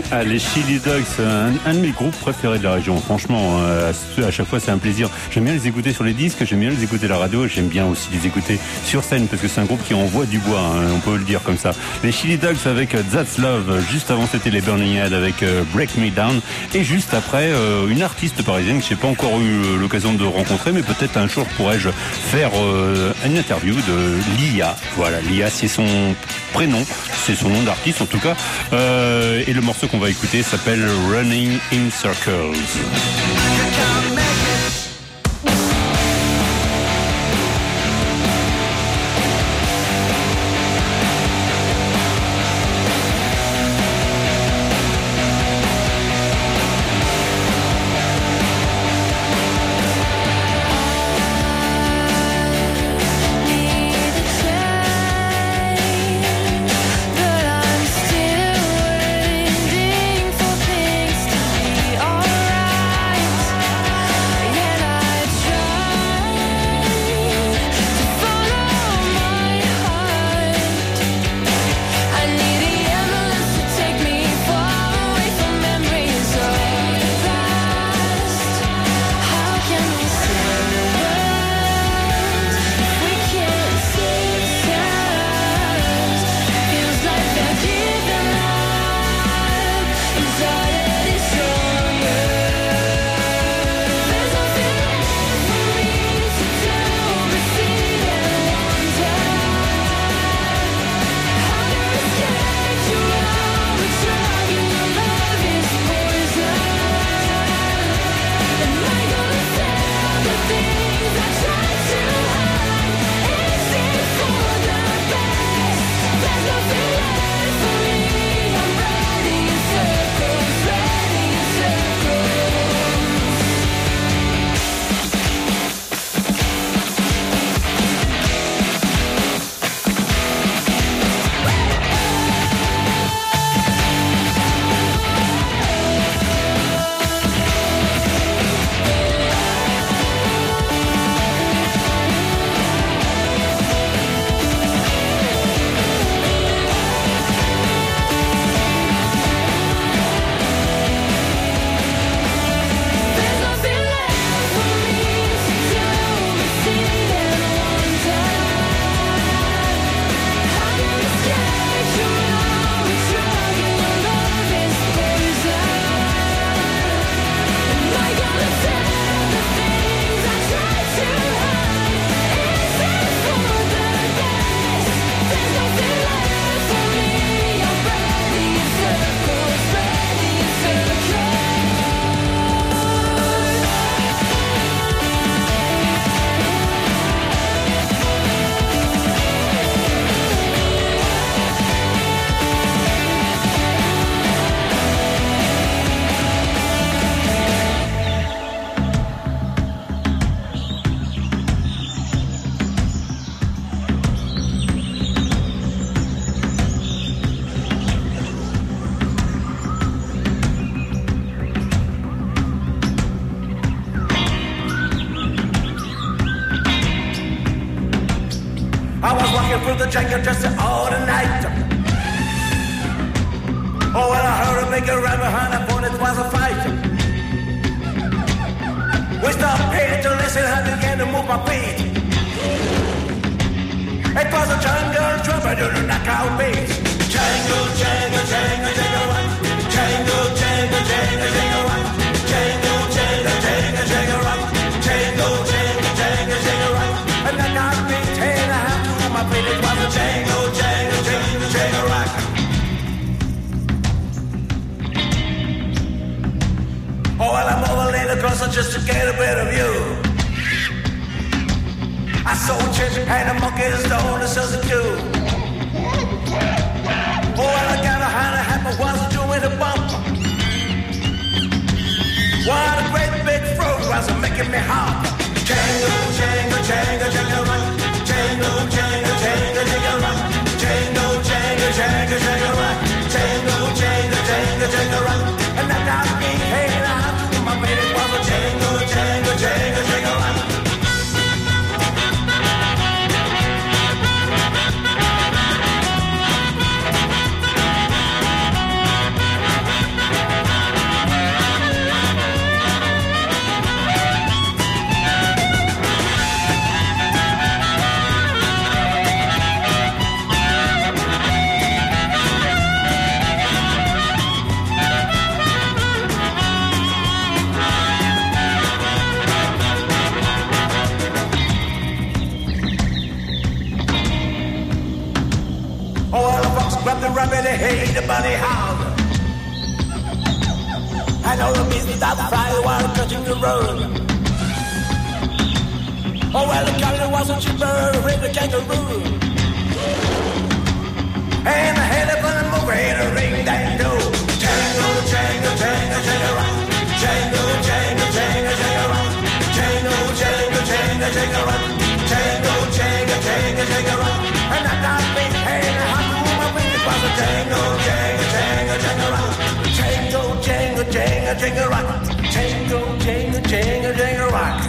Ah, les Chili Dogs, un, un de mes groupes préférés de la région. Franchement, euh, à chaque fois, c'est un plaisir. J'aime bien les écouter sur les disques, j'aime bien les écouter à la radio, j'aime bien aussi les écouter sur scène parce que c'est un groupe qui envoie du bois, hein, on peut le dire comme ça. Les Chili Dogs avec That's Love. Juste avant, c'était les Burning Head avec euh, Break Me Down. Et juste après, euh, une artiste parisienne que j'ai pas encore eu l'occasion de rencontrer, mais peut-être un jour pourrais-je faire euh, une interview de Lia. Voilà, Lia, c'est son prénom, c'est son nom d'artiste en tout cas. Euh, et le morceau qu'on va écouter s'appelle Running in Circles. Through the jungle just all the night. Oh, well, I heard a big right behind the phone, it was a fight. We stopped here to listen, I began to move my feet. It was a jungle trouble to the knockout beat. Jangle, jangle, jangle, jangle, rock. Jangle, jangle, jangle, jangle, rock. Jangle, jangle, jangle, jangle, rock. Jangle, jangle, jangle, jangle, rock. And the knockout beat, hey, I have to move my feet. It was a jangle, jangle, jangle, jangle, rock. Oh, well, I'm over later across just to get a better view. I saw a chick and a monkey stone, it says it too. Oh, well, I got a hand of hat, but what's it doing a bump? What a great big fruit was making me hop. Jangle, jangle, jangle, jangle, rock. Jangle, jangle, jangle, jangle, rock. Jangle, jangle, jangle, jangle, rock. Jangle, jangle, jangle, jangle, rock. And that got me hanging out to my baby was a jangle, jangle, jangle, jangle, rock. fox grabbed the rabbit, hey, the bunny howled. And all the bees that fly while cutting the road. Oh, well, the camel wasn't cheaper with the kangaroo. And I had up on the mover, had a ring that do. Jangle, jangle, jangle, jangle, rock. Jangle, jangle, jangle, jangle, rock. Jangle, jangle, jangle, jangle, rock. Jangle, jangle, jangle, jangle, rock. And I'm not big hand, I have to move my feet. It was a jangle, jangle, jangle, jangle, rock. Jangle, jangle, jangle, jangle, rock. Jangle, jangle, jangle, jangle, rock.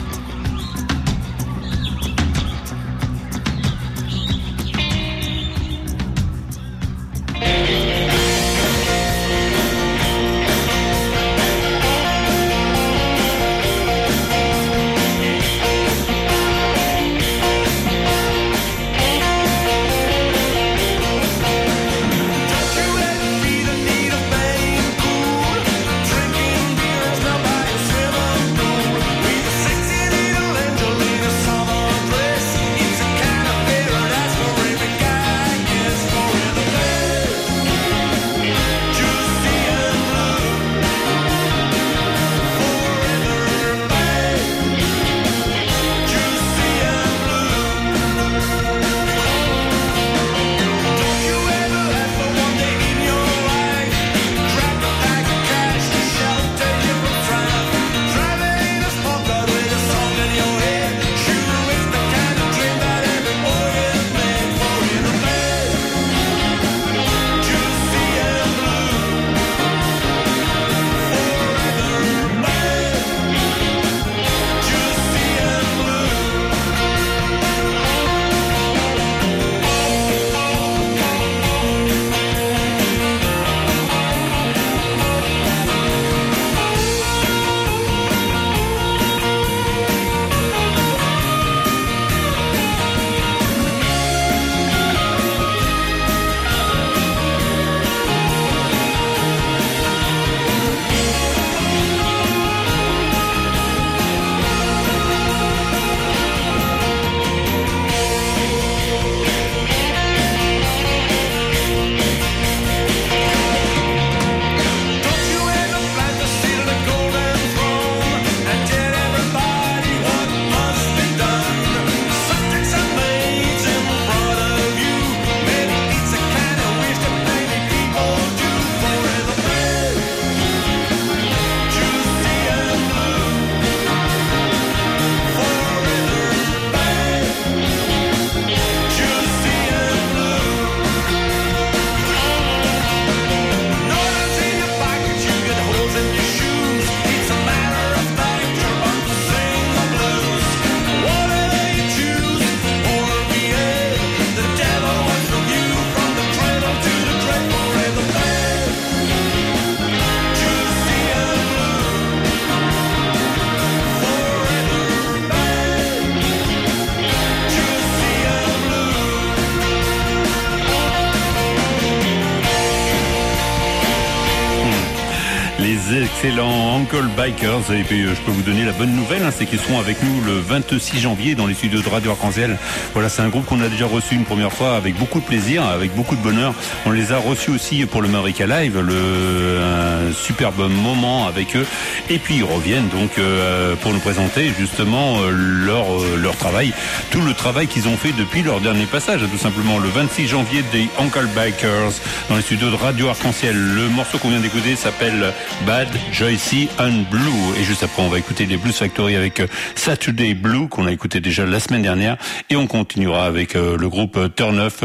Excellent Uncle Bikers. Et puis je peux vous donner la bonne nouvelle, hein, c'est qu'ils seront avec nous le vingt-six janvier dans les studios de Radio Arc-en-Ciel. Voilà, c'est un groupe qu'on a déjà reçu une première fois avec beaucoup de plaisir, avec beaucoup de bonheur. On les a reçus aussi pour le Maverick Live, le un superbe moment avec eux. Et puis ils reviennent donc euh, pour nous présenter justement euh, leur euh, leur travail, tout le travail qu'ils ont fait depuis leur dernier passage, tout simplement le vingt-six janvier des Uncle Bikers dans les studios de Radio Arc-en-Ciel. Le morceau qu'on vient d'écouter s'appelle Bad, Joycey and Blue. Et juste après, on va écouter les Blues Factory avec Saturday Blue, qu'on a écouté déjà la semaine dernière. Et on continuera avec le groupe Turn Off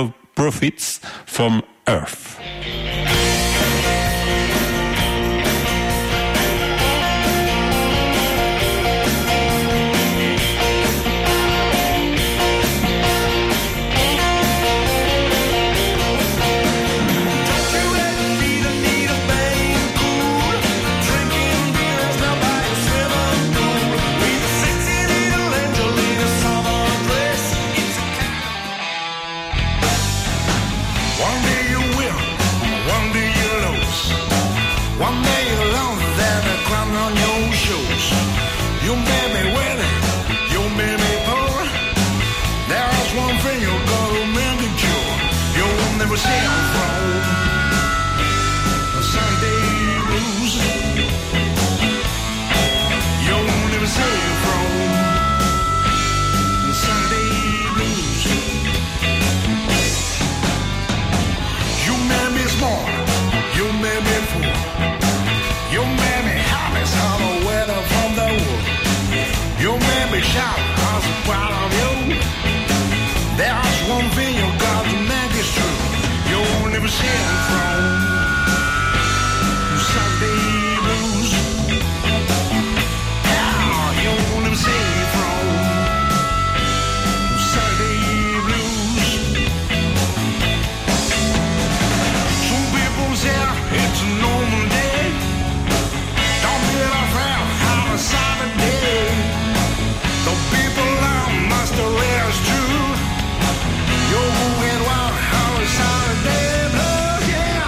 Profits from Earth. One day you will never sail from the Sunday blues. You'll never sail from the Sunday blues. You may be smart, you may be fool, you may be harvest all the weather from the wood. You may be sharp, I was proud of you. There's one thing you got to make is true. You'll never sail from Sunday blues. Yeah, you'll never sail from Sunday blues. Some people say it's a normal day. Don't be afraid of a Saturday. The people are master is true. You're moving wild on a Saturday blues, yeah.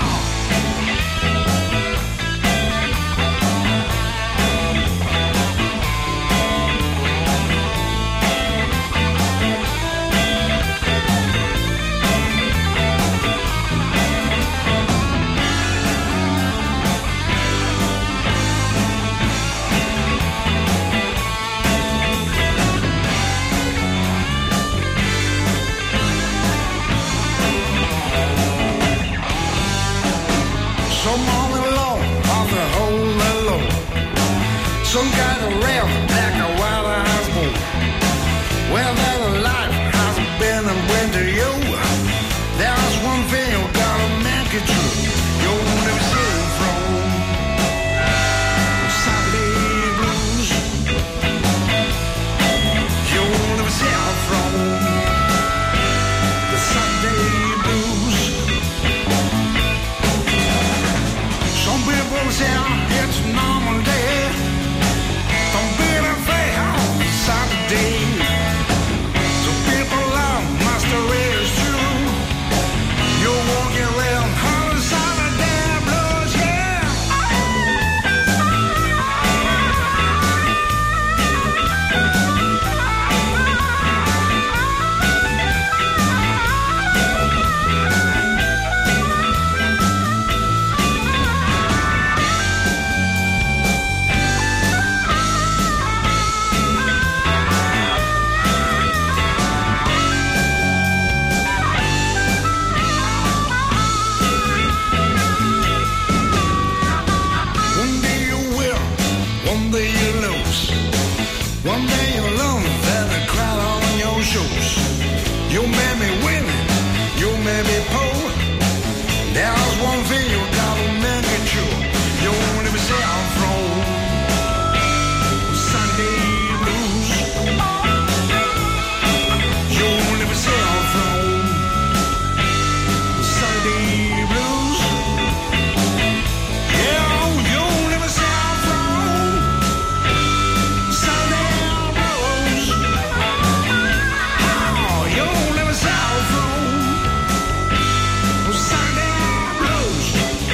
Some on the low, on the whole low. Some got a rail, black and white eyes blue. Well, that life has been a win to you. There's one thing you gotta make it true. You'll never sail from Sunday blues. You'll never sail from the Sunday blues. Some people say it's a normal day. Don't be afraid on Saturday. Some people are master is true. You're walking around on a Saturday blues, yeah. One day you will, one day you lose. One day you're alone, then a crowd on your shoes. You may be winning, you may be poor. There's one thing you gotta make it true. You'll never sail from Sunday blues. You'll never sail from Sunday blues. Yeah, you'll never sail from Sunday blues. Oh, you'll never sail from Sunday blues.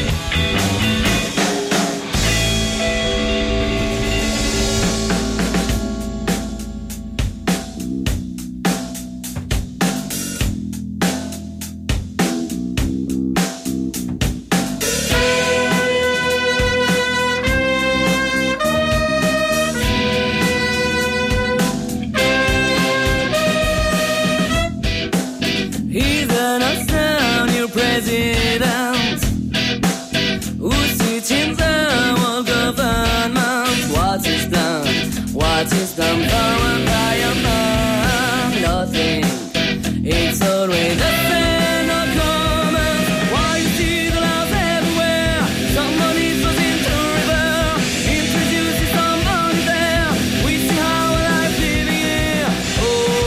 He's an awesome new president who sits in the world government. What's his plan? What's his plan for empire man? Nothing. It's always the same, no comment. Why you see the love everywhere? Somebody throws into a river, introduces somebody there. We see how life living here. Oh, oh, oh.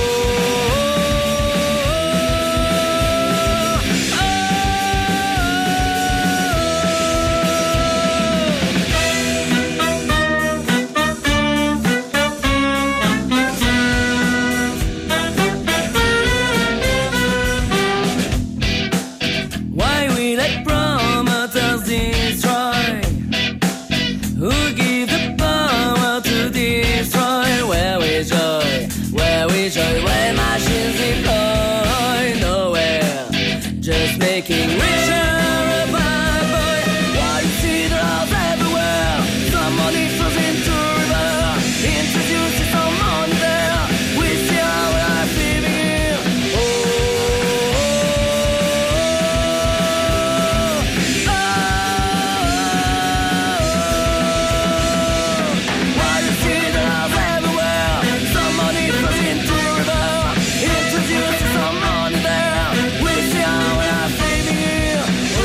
making richer a bad boy. Why you see the love everywhere? Some money flows into river. Introduce some money there. We see our life living here. Oh, oh, oh, oh. Why you see the love everywhere? Some money flows into river. Introduce some money there. We see our life living here. Oh,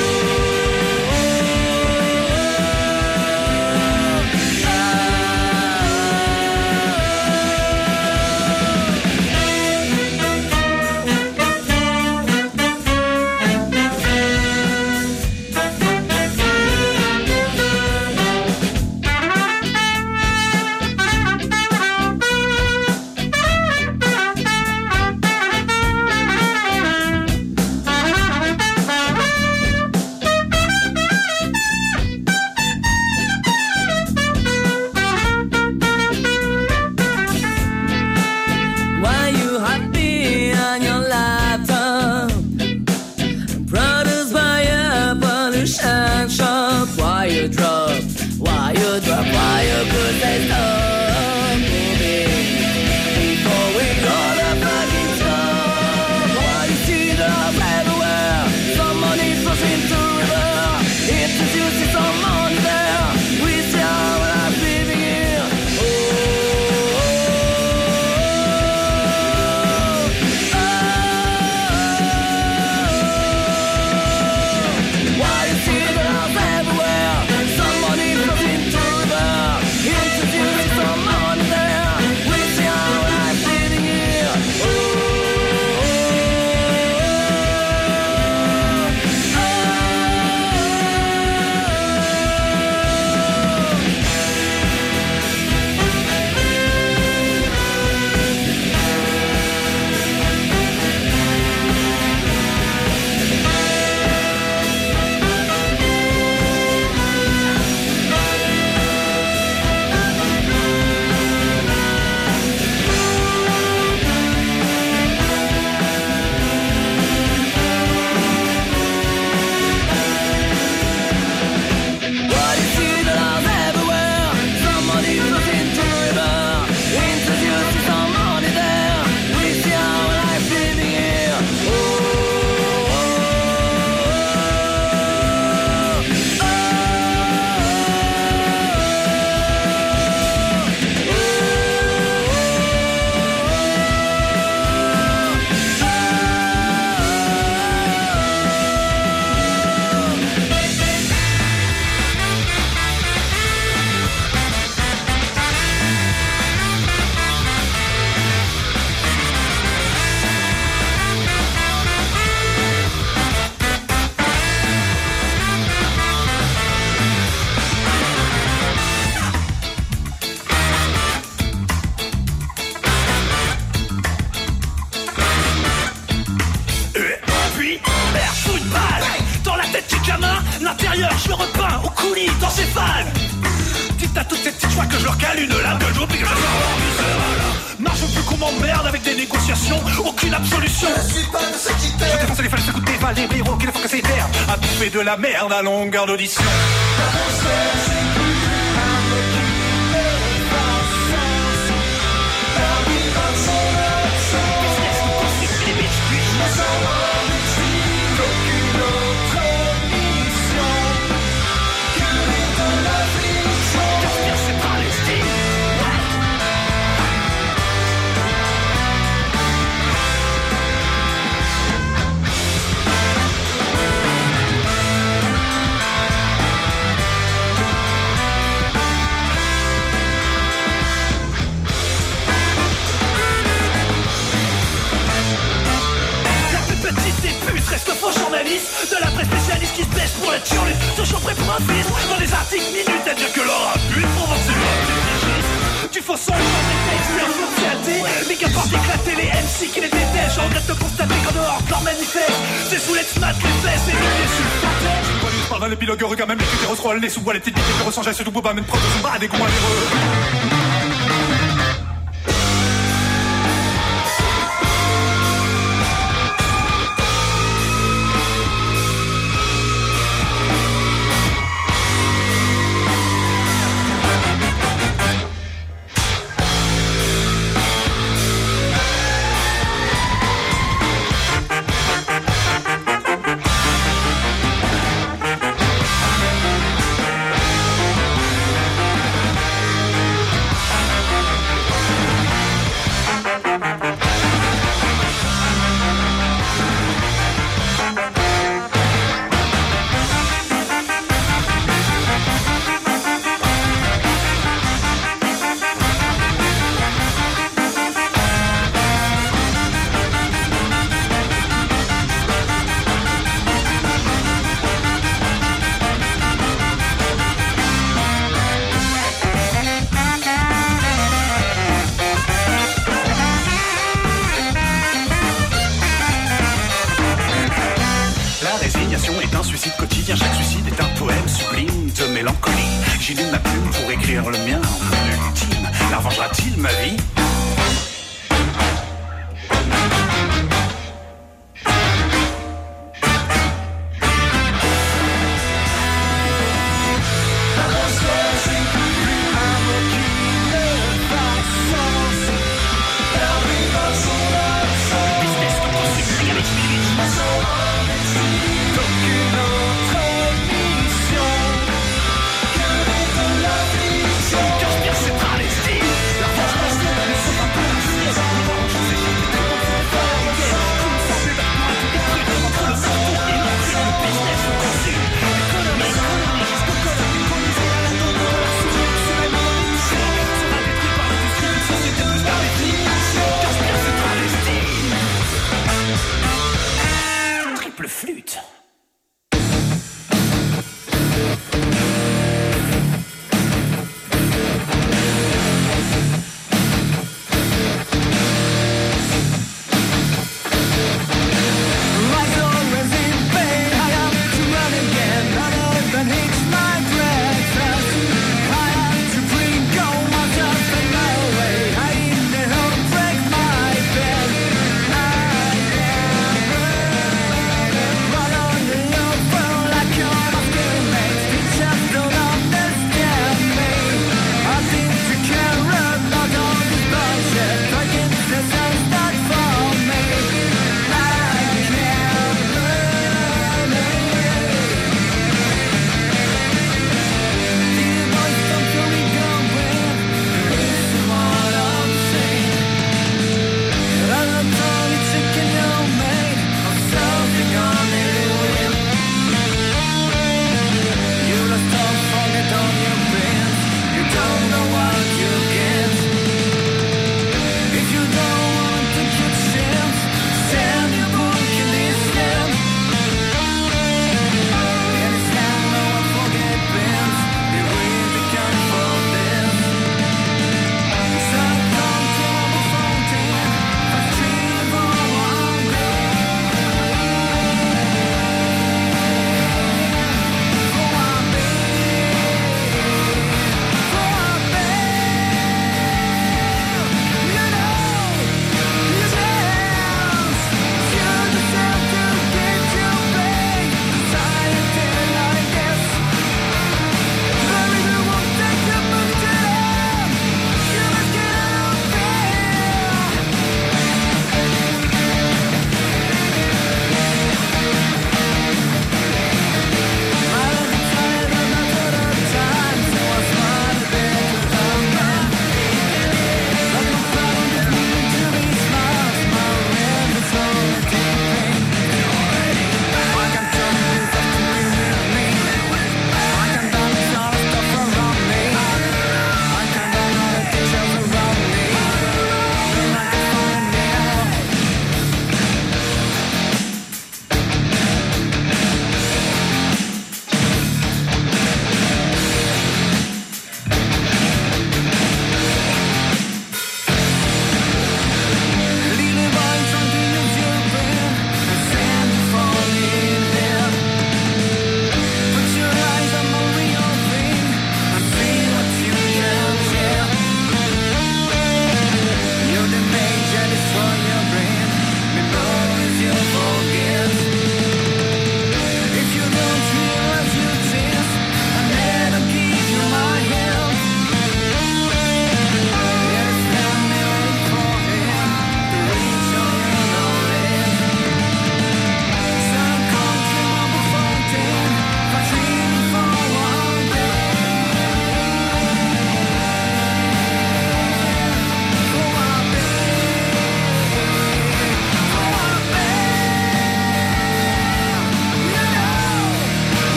why you happy on your laptop? Produced by a pollution shop. Why you drop? Why you drop? Why you could say stop moving before we go the fucking top? Why you see the love everywhere? Some money flows into river. Introducing some money there. We see our life living here. Oh, why you see the love everywhere? Some money flows into river. Introducing some money there. We see our life living here. Oh, why you see the love everywhere? Some money flows into river. Introducing some money there. We see our life living here. Oh, oh, oh, Puis, merde, sous une balle dans la tête du gamin, l'intérieur, je me repeins au coulis dans ses fans. Dites à toutes ces petites joies que je leur cale une lame de jour puis que je sors en viscéral. Marche plus qu'on m'emmerde avec des négociations, aucune absolution. Je suis pas de ceux qui t'aiment. Je défonce les falaises, écoute des valets, héros, qu'il faut que c'est terre. À bouffer de la merde à longueur d'audition. Reste faux journaliste de la presse spécialiste qui se pêche pour la turlute. Toujours prêt pour un fils dans les articles minutes à dire que leur abus provoque ce du faux son, des textes, leur socialité. Les gars portent éclater les M C qui les détestent. Je regrette de constater qu'en dehors de leur manifeste, ces soulettes se matent les fesses et les blessures. Je parle d'un épilogue, regarde même les critères, scroll les sous-bois, les petites bites, les ressens, j'ai ce double bas, même preuve de son bras, des goûts malheureux. L'autoflagellation est un suicide quotidien. Chaque suicide est un poème sublime de mélancolie. J'illume ma plume pour écrire le mien, mon ultime. L'arrangera-t-il ma vie? Qu'inspire cette travestie? La vengeance de la mission.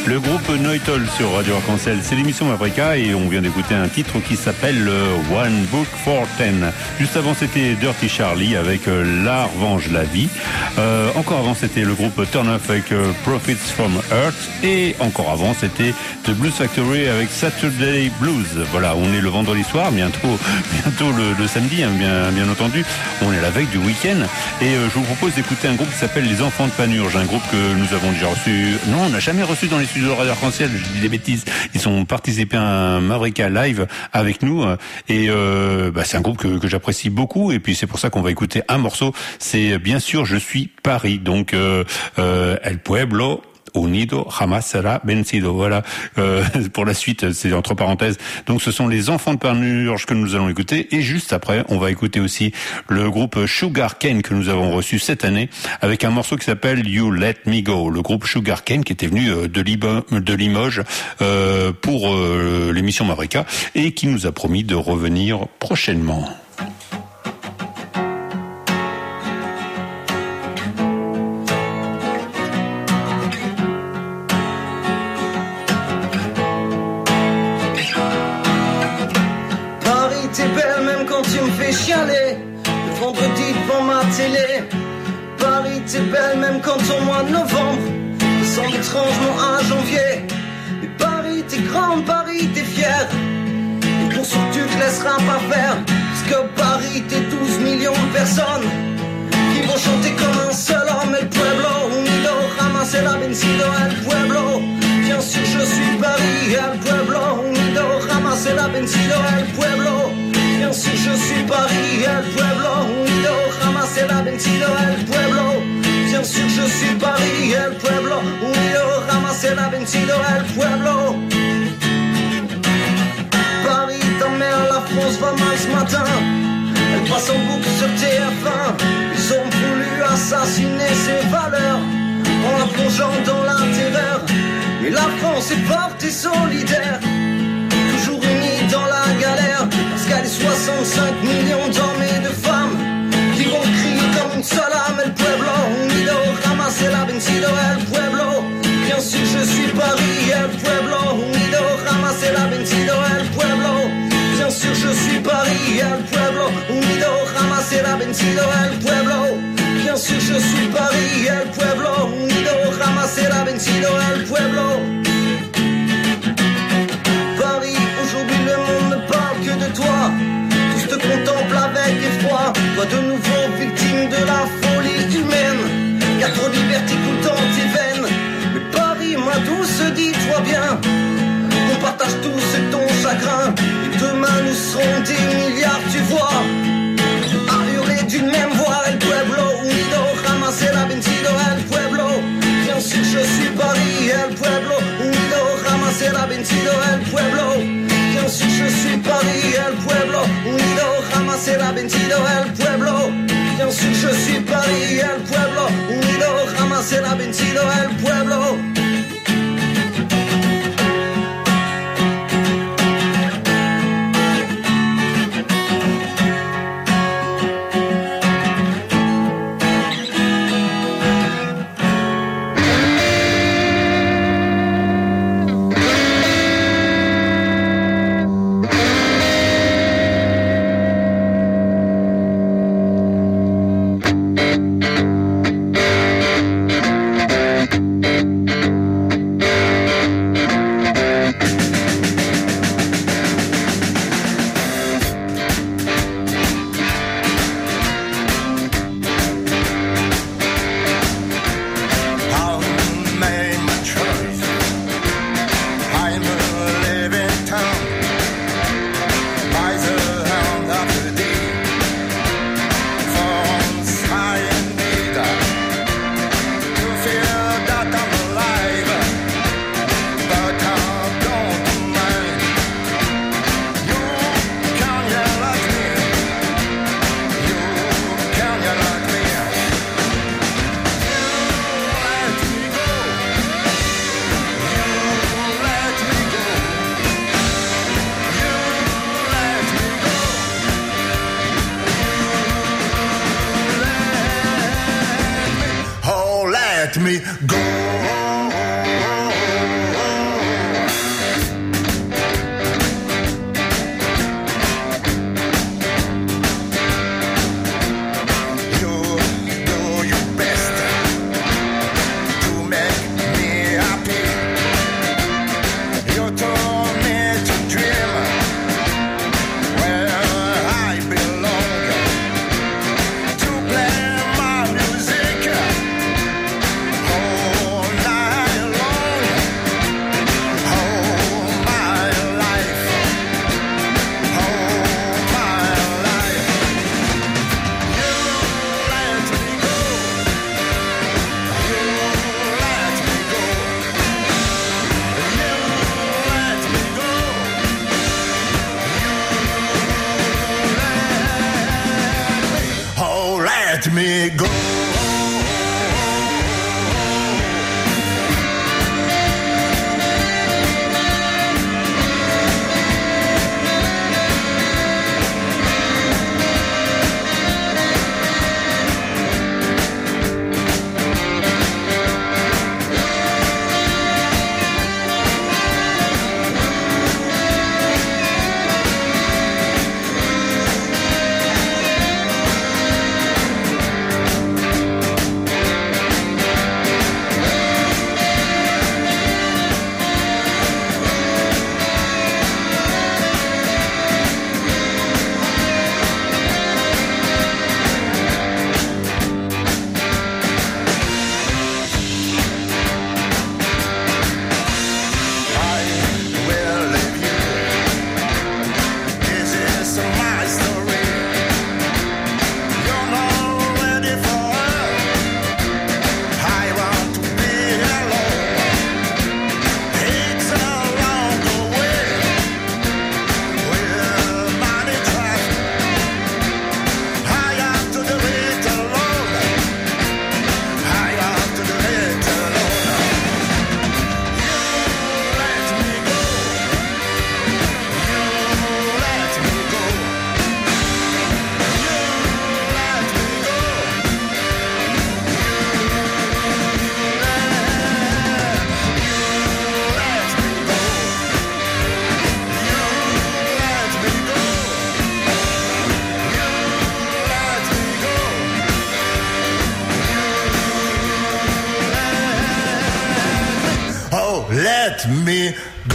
Le groupe Noitol sur Radio Arc-en-Ciel, c'est l'émission Mavrika et on vient d'écouter un titre qui s'appelle One Book for Ten. Juste avant c'était Dirty Charlie avec La Revanche la Vie. Euh, encore avant c'était le groupe Turn Off avec Profits from Earth et encore avant c'était The Blues Factory avec Saturday Blues. Voilà, on est le vendredi soir, bientôt, bientôt le, le samedi, hein, bien, bien entendu. On est à la veille du week-end et euh, je vous propose d'écouter un groupe qui s'appelle Les Enfants de Panurge, un groupe que nous avons déjà reçu. Non, on n'a jamais reçu dans les studios de Radio Arc-en-Ciel, je dis des bêtises. Ils ont participé à un Mavrika live avec nous et euh, bah, c'est un groupe que, que j'apprécie beaucoup et puis c'est pour ça qu'on va écouter un morceau. C'est bien sûr Je suis Paris, donc euh, euh, El Pueblo Unido jamás será vencido. Voilà, euh, pour la suite, c'est entre parenthèses. Donc ce sont les Enfants de Panurge que nous allons écouter et juste après, on va écouter aussi le groupe Sugar Cane que nous avons reçu cette année avec un morceau qui s'appelle You Let Me Go. Le groupe Sugar Cane qui était venu de, Libo, de Limoges euh, pour euh, l'émission Mavrika et qui nous a promis de revenir prochainement. Chialer le vendredi devant ma télé. Paris t'es belle même quand au mois de novembre semble étrangement à janvier. Mais Paris t'es grande, Paris t'es fière et pour sûr tu te laisseras pas faire. Parce que Paris t'es douze millions de personnes qui vont chanter comme un seul homme. El Pueblo Unido jamás será vencido. El Pueblo, bien sûr je suis Paris. El Pueblo Unido jamás será vencido. El Pueblo, bien sûr je suis Paris. El Pueblo Unido jamás será vencido. El Pueblo, bien sûr je suis Paris. El Pueblo Unido jamás será vencido. El Pueblo. Paris, ta mère, la France va mal ce matin. Elle passe en boucle sur T F un. Ils ont voulu assassiner ses valeurs en la plongeant dans la terreur. Mais la France est forte et solidaire, toujours unie dans la galère. Parce qu'elle est soixante-cinq millions d'hommes et de femmes qui vont crier comme une seule âme. El Pueblo Unido jamás será vencido. El Pueblo, bien sûr je suis Paris. El Pueblo Unido jamás será vencido. El Pueblo, bien sûr je suis Paris. El Pueblo Unido jamás será vencido. El Pueblo, bien sûr je suis Paris. El Pueblo Unido jamás será vencido. El Pueblo. Paris, aujourd'hui le monde ne parle que de toi. Tous te contemplent avec effroi. Toi de nouveau victime de la folie humaine. Y'a trop de liberté coule dans tes veines. Mais Paris, ma douce, dis-toi bien, on partage tous ton chagrin. Et demain nous serons des milliards, tu vois, à hurler d'une même voix. El Pueblo Unido jamás será vencido. El Pueblo, bien sûr je suis Paris. El Pueblo Unido jamás será vencido. El Pueblo, bien sûr je suis Paris. El Pueblo Unido jamás será vencido. El Pueblo, bien sûr je suis Paris. El Pueblo Unido jamás será vencido. El Pueblo. Thank you. let me go.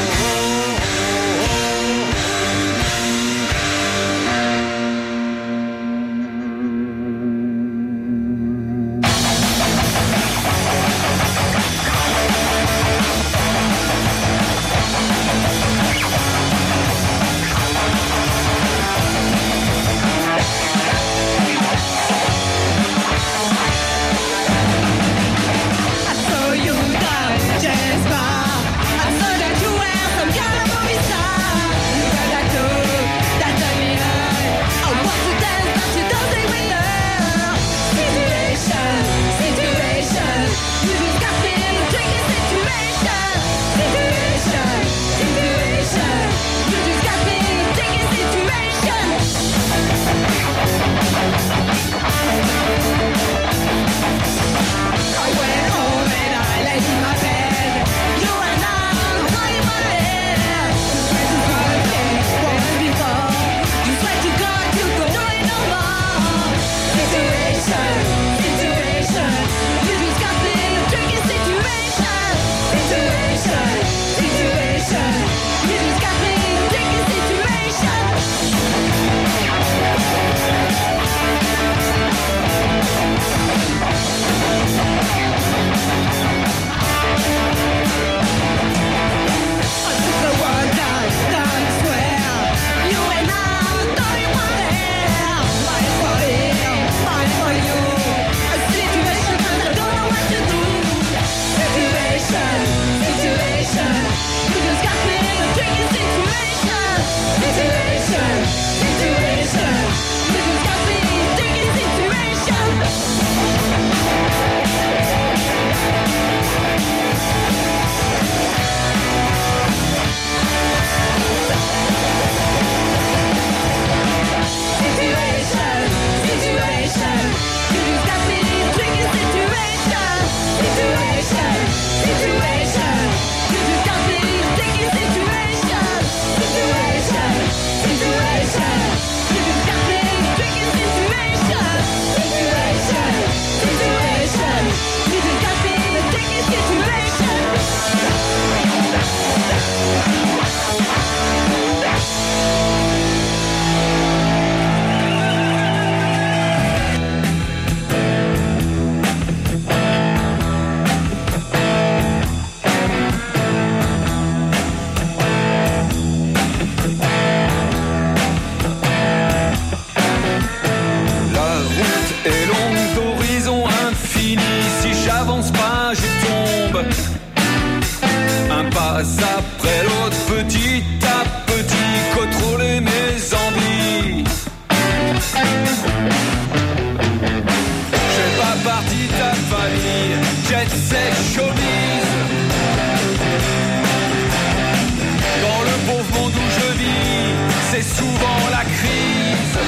Après l'autre, petit à petit, contrôler mes envies. Je fais pas partie de ta famille, jet set showbiz. Dans le pauvre monde où je vis, c'est souvent la crise.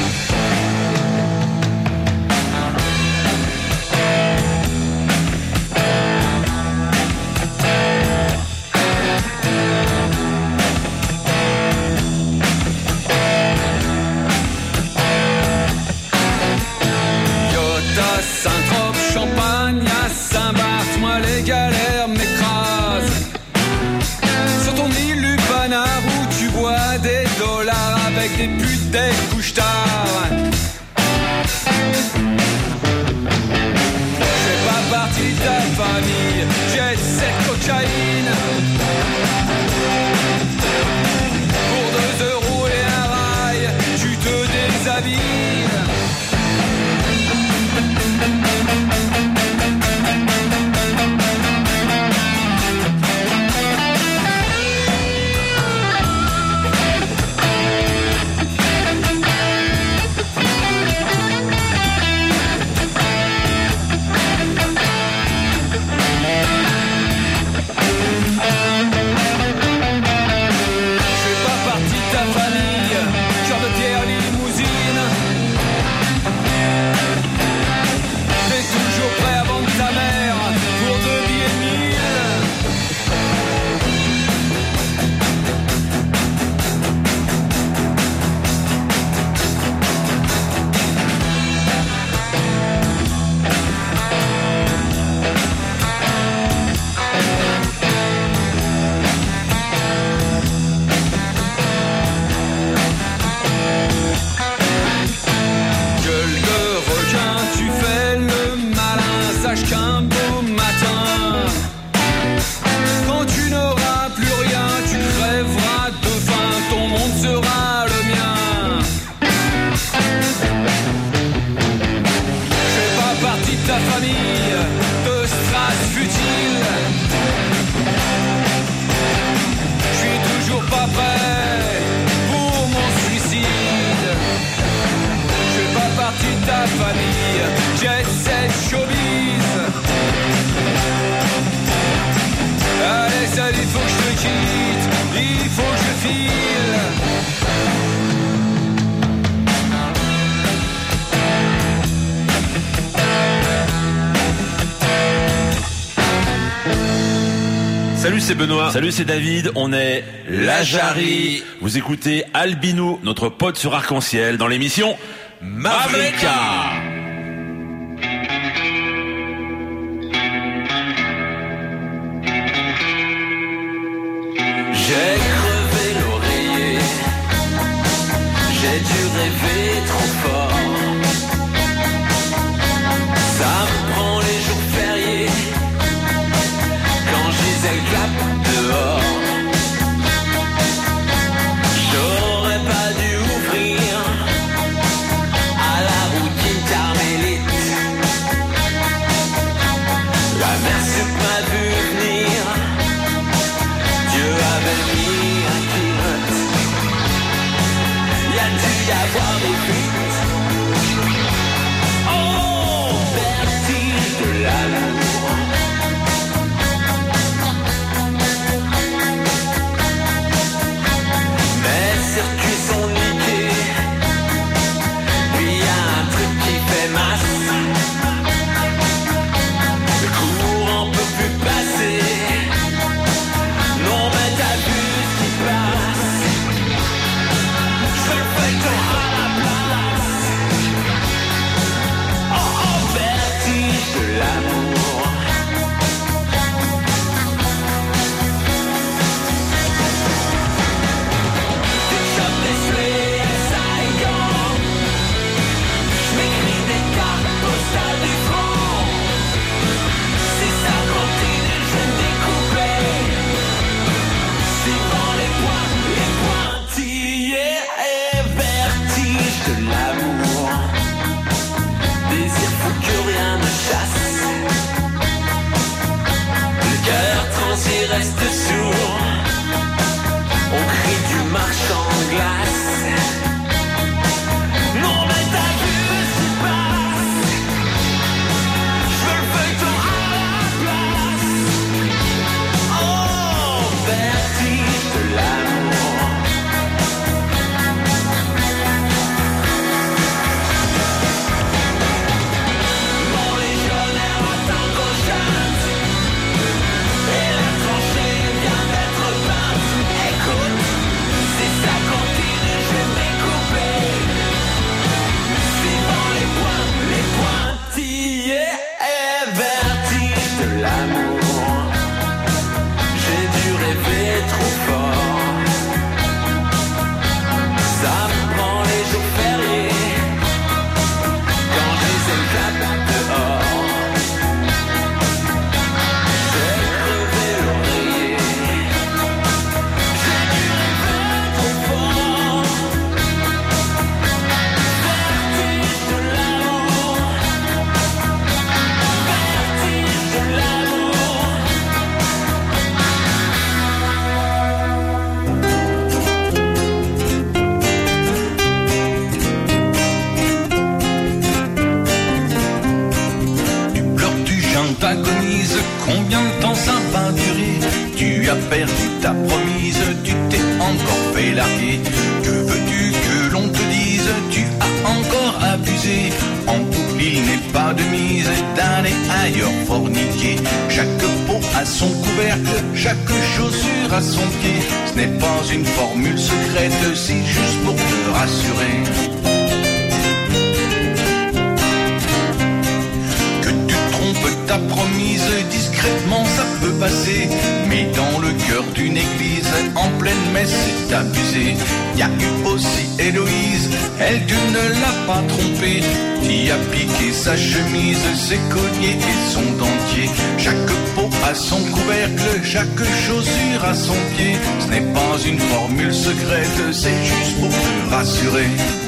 Saint-Trope, Champagne, à Saint-Barth, moi les galères m'écrasent. Sur ton île Lupanar où tu bois des dollars avec des putes des couches-tard. Je fais pas partie de ta famille, j'ai cette cocaïne. Pour deux euros et un rail, tu te déshabilles. Oh, vite, il faut que je file. Salut, c'est Benoît. Salut, c'est David. On est La Jarry. Vous écoutez Albinou, notre pote sur Arc-en-Ciel, dans l'émission Mavrika. J'ai crevé l'oreiller, j'ai dû rêver trop fort. Ça me prend les jours fériés, quand Gisèle clappe dehors. J'aurais pas dû ouvrir à la routine carmélite. La mère sup m'a vu venir, Dieu avait mis un pilote. Y'a dû y avoir des fuites. Oh, vertige de l'amour. Mes circuits sont niqués, puis y a un truc qui fait masse. Le courant peut plus passer. Non mais t'as vu ce qui passe. Je le fais ton à la place. Oh oh, vertige de l'amour. Des chocs décelés à Saigon. J'm'écris des cartes postales du front. Si ça continue, je vais me découper. Suivant les points, les pointillés et vertige de l'amour. Désir fou que rien ne chasse. Le cœur transi reste sourd. On crie du marchand de glace. Non mais t'as vu ce qui passe. Je veux le feuilleton à la place. Oh, vertige de l'amour. Mon légionnaire attend gauchante. Et la tranchée vient d'être peinte. Écoute, si ça continue, je vais me découper. Suivant les points, les pointillés et vertige de l'amour. J'ai dû rêver trop fort. Ça me prend les jours fériés, quand Gisèle clappe dehors. J'ai crevé l'oreiller, j'ai dû rêver trop fort. Vertige de l'amour, vertige de l'amour. Tu pleures, tu chantes, t'agonises, combien de temps ça va durer? Tu as perdu ta promise, tu t'es encore fait larguer. Que veux-tu que l'on te dise? Tu as encore abusé. En couple il n'est pas de mise d'aller ailleurs forniquer. Chaque peau a son couvercle, chaque chaussure a son pied. Ce n'est pas une formule secrète, c'est juste pour te rassurer. Que tu trompes ta promise, discrètement ça peut passer. Mais dans le cœur d'une église, en pleine messe, c'est abusé. Y a eu aussi Héloïse, elle tu ne l'as pas trompée. T'y as piqué sa chemise, ses colliers et son dentier. Chaque peau a son couvercle, chaque chaussure a son pied. Ce n'est pas une formule secrète, c'est juste pour te rassurer.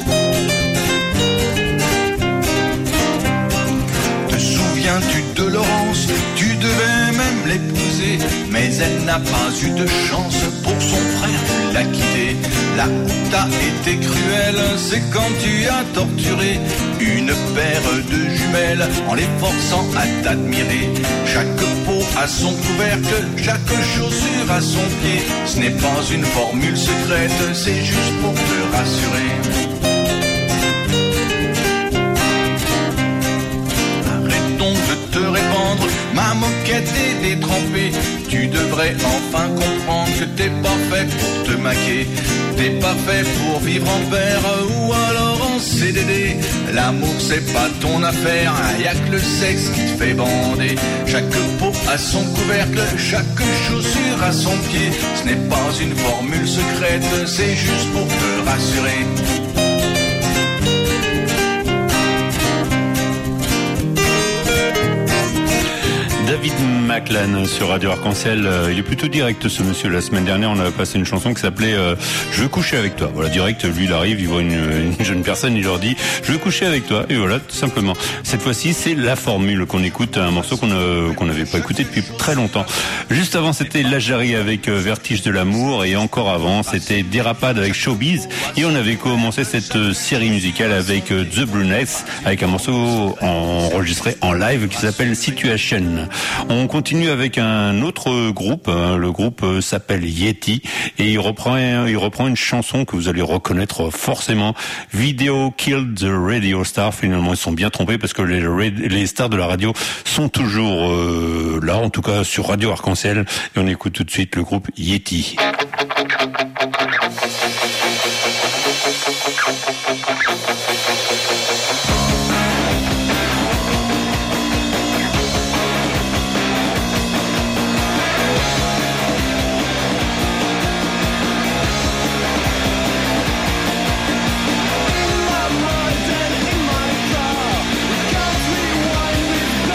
Te souviens-tu de Laurence? Tu devais même l'épouser, mais elle n'a pas eu de chance. Pour son frère, tu l'as quitté. Là où t'as été cruel, c'est quand tu as torturé une paire de jumelles en les forçant à t'admirer. Chaque peau a son couvercle, chaque chaussure a son pied. Ce n'est pas une formule secrète, c'est juste pour te rassurer. Arrêtons de te répandre ma moquette est détrempée. Tu devrais enfin comprendre que t'es pas fait pour te maquer. T'es pas fait pour vivre en paire ou alors en C D D. L'amour c'est pas ton affaire, y'a que le sexe qui te fait bander. Chaque peau a son couvercle, chaque chaussure a son pied. Ce n'est pas une formule secrète, c'est juste pour te rassurer. David Maclan sur Radio Arc-en-Ciel. Il est plutôt direct ce monsieur. La semaine dernière, on avait passé une chanson qui s'appelait euh, Je veux coucher avec toi. Voilà, direct, lui il arrive, il voit une, une jeune personne, il leur dit Je veux coucher avec toi. Et voilà, tout simplement. Cette fois-ci, c'est la formule qu'on écoute, un morceau qu'on euh, qu'on n'avait pas écouté depuis très longtemps. Juste avant, c'était La Jarry avec euh, Vertige de l'amour. Et encore avant, c'était Dérapade avec Showbiz. Et on avait commencé cette euh, série musicale avec euh, The Brunettes, avec un morceau enregistré en live qui s'appelle Situation. On continue avec un autre groupe. Le groupe s'appelle Yeti et il reprend, il reprend une chanson que vous allez reconnaître forcément. Video Killed the Radio Star. Finalement, ils sont bien trompés parce que les, les stars de la radio sont toujours euh, là, en tout cas sur Radio Arc-en-Ciel. Et on écoute tout de suite le groupe Yeti.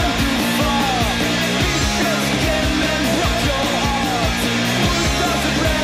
Does it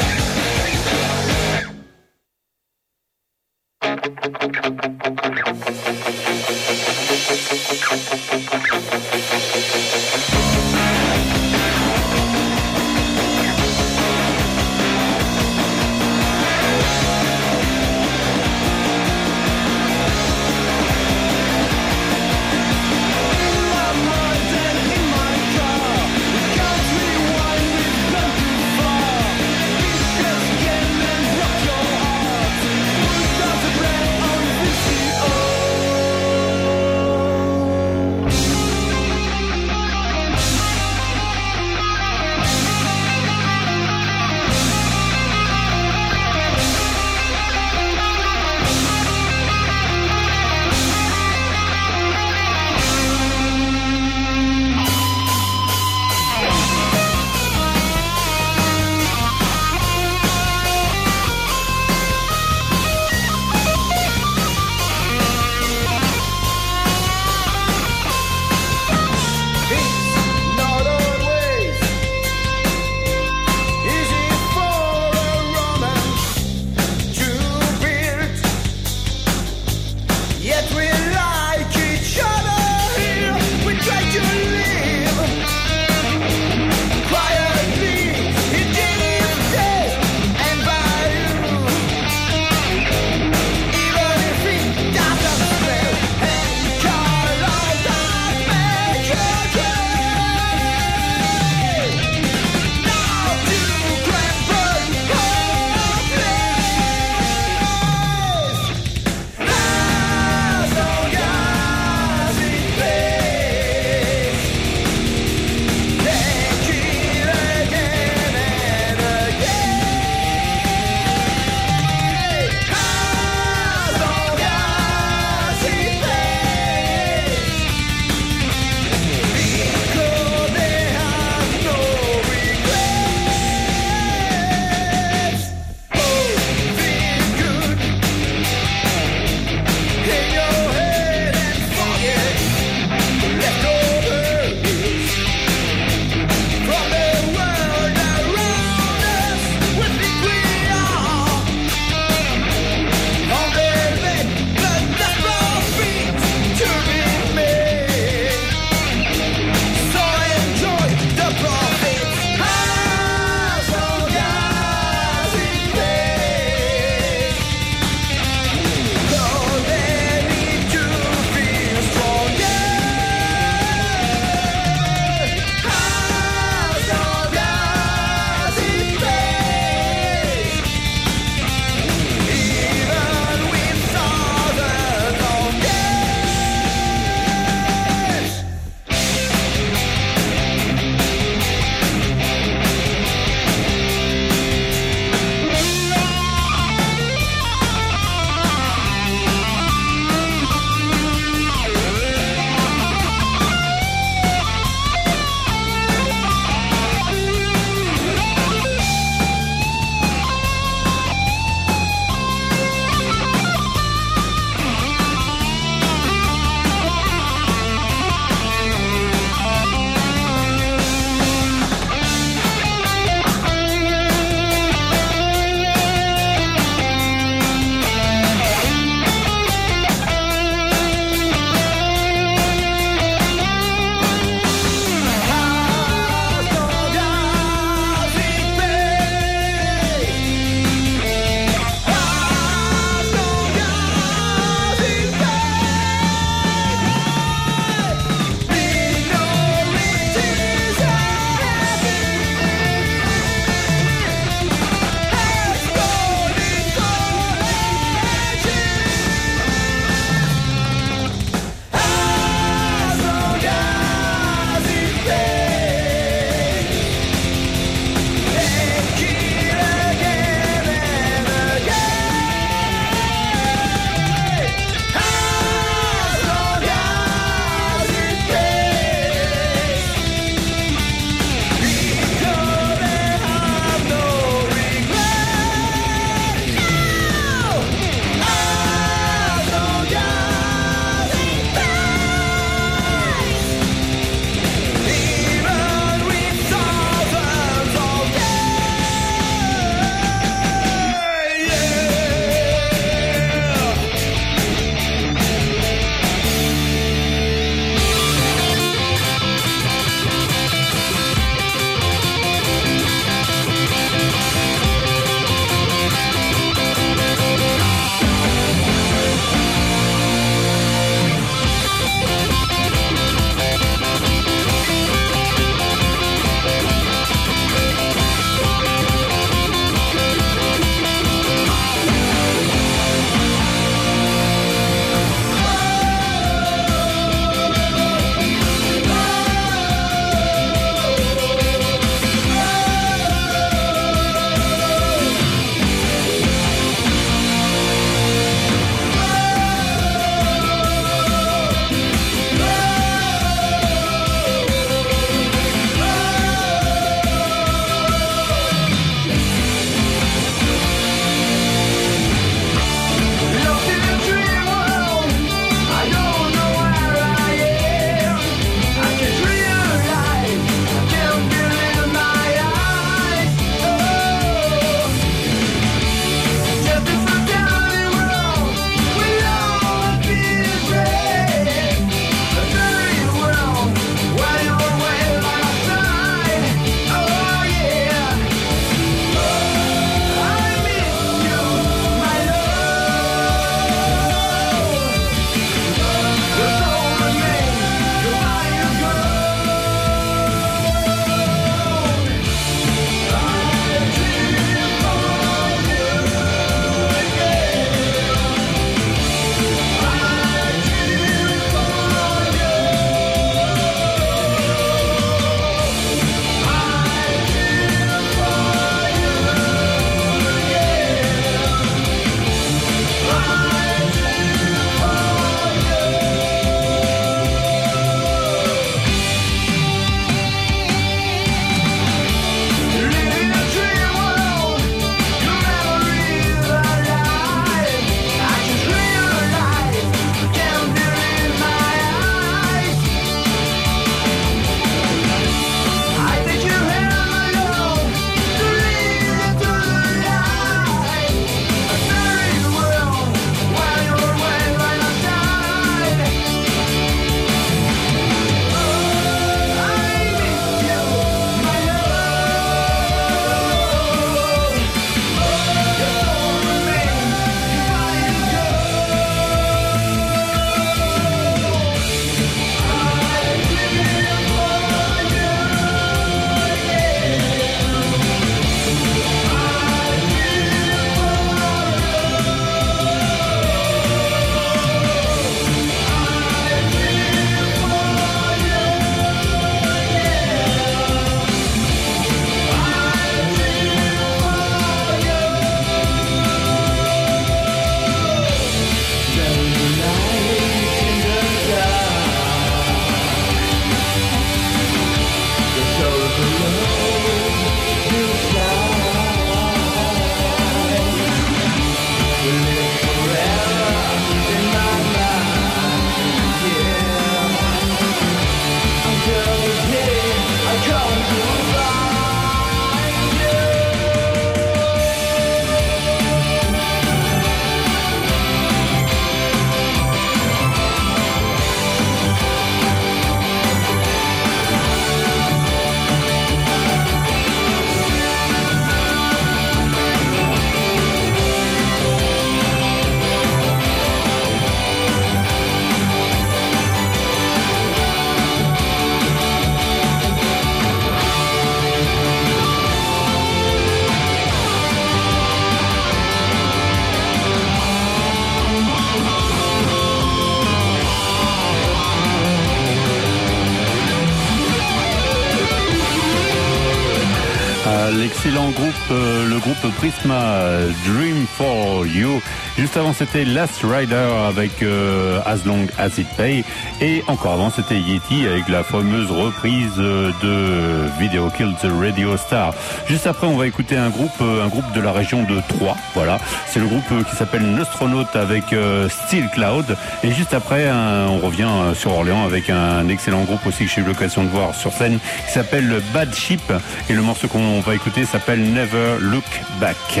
excellent groupe, euh, le groupe Prisma, Dream for You. Juste avant, c'était Last Rider avec euh, As Long As It Pay. Et encore avant, c'était Yeti avec la fameuse reprise de Video Killed the Radio Star. Juste après, on va écouter un groupe, un groupe de la région de Troyes. Voilà, c'est le groupe qui s'appelle Nostronaut avec euh, Steel Cloud. Et juste après, un, on revient sur Orléans avec un excellent groupe aussi que j'ai eu l'occasion de voir sur scène qui s'appelle Bad Ship. Et le morceau qu'on va écouter s'appelle Never Look Back.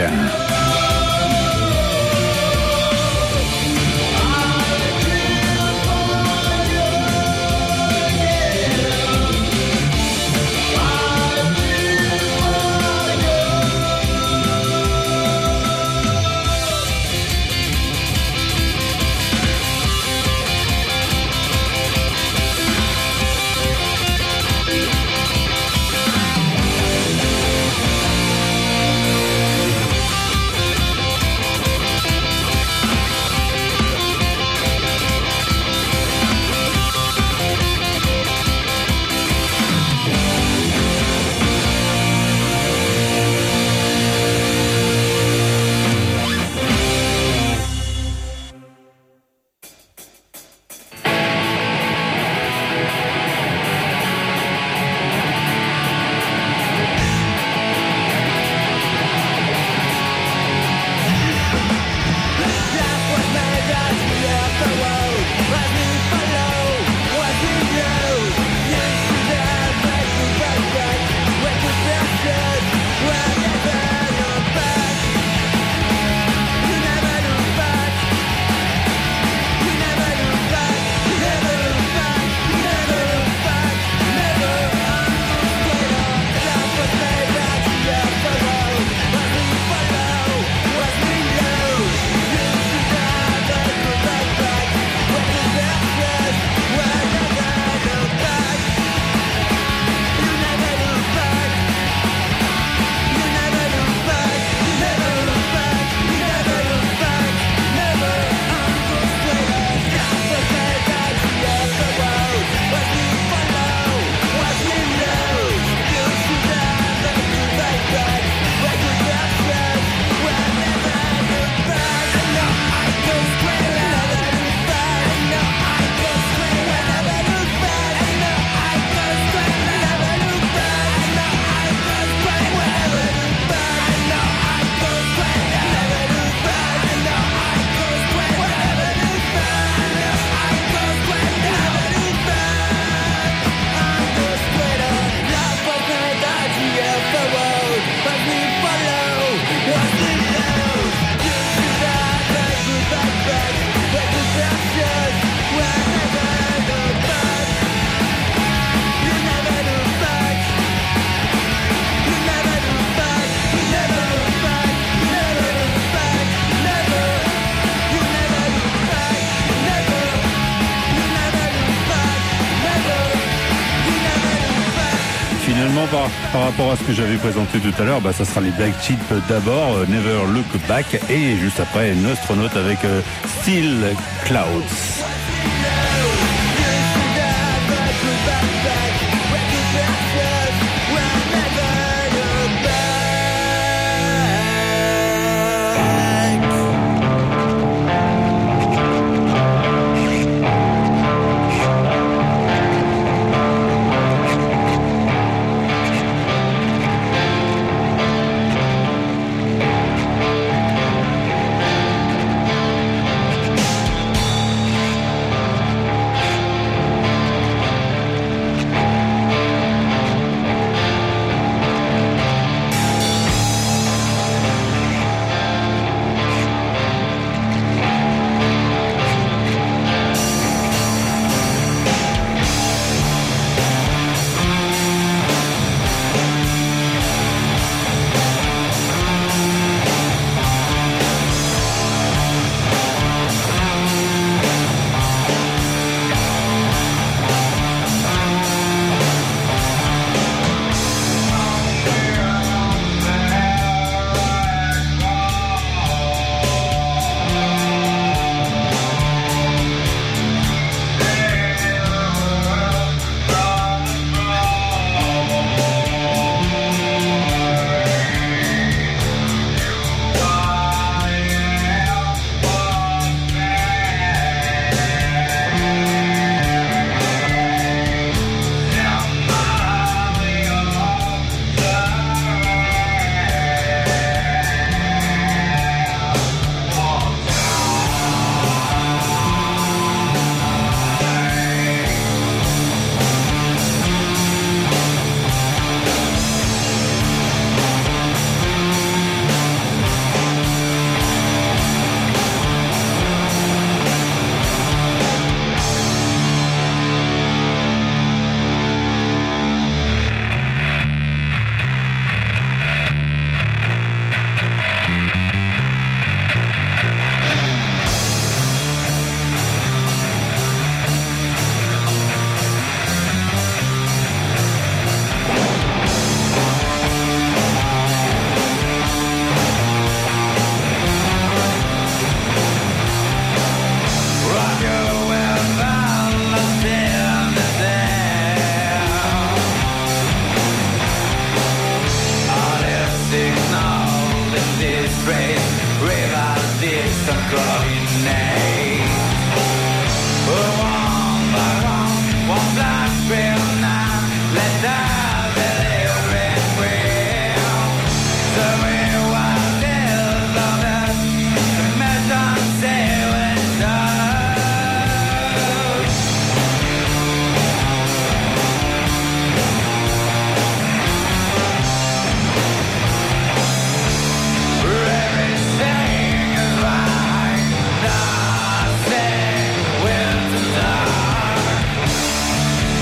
Par, par rapport à ce que j'avais présenté tout à l'heure, bah, ça sera les Black Sheep d'abord, euh, Never Look Back, et juste après Nostronaut avec euh, Steel Clouds.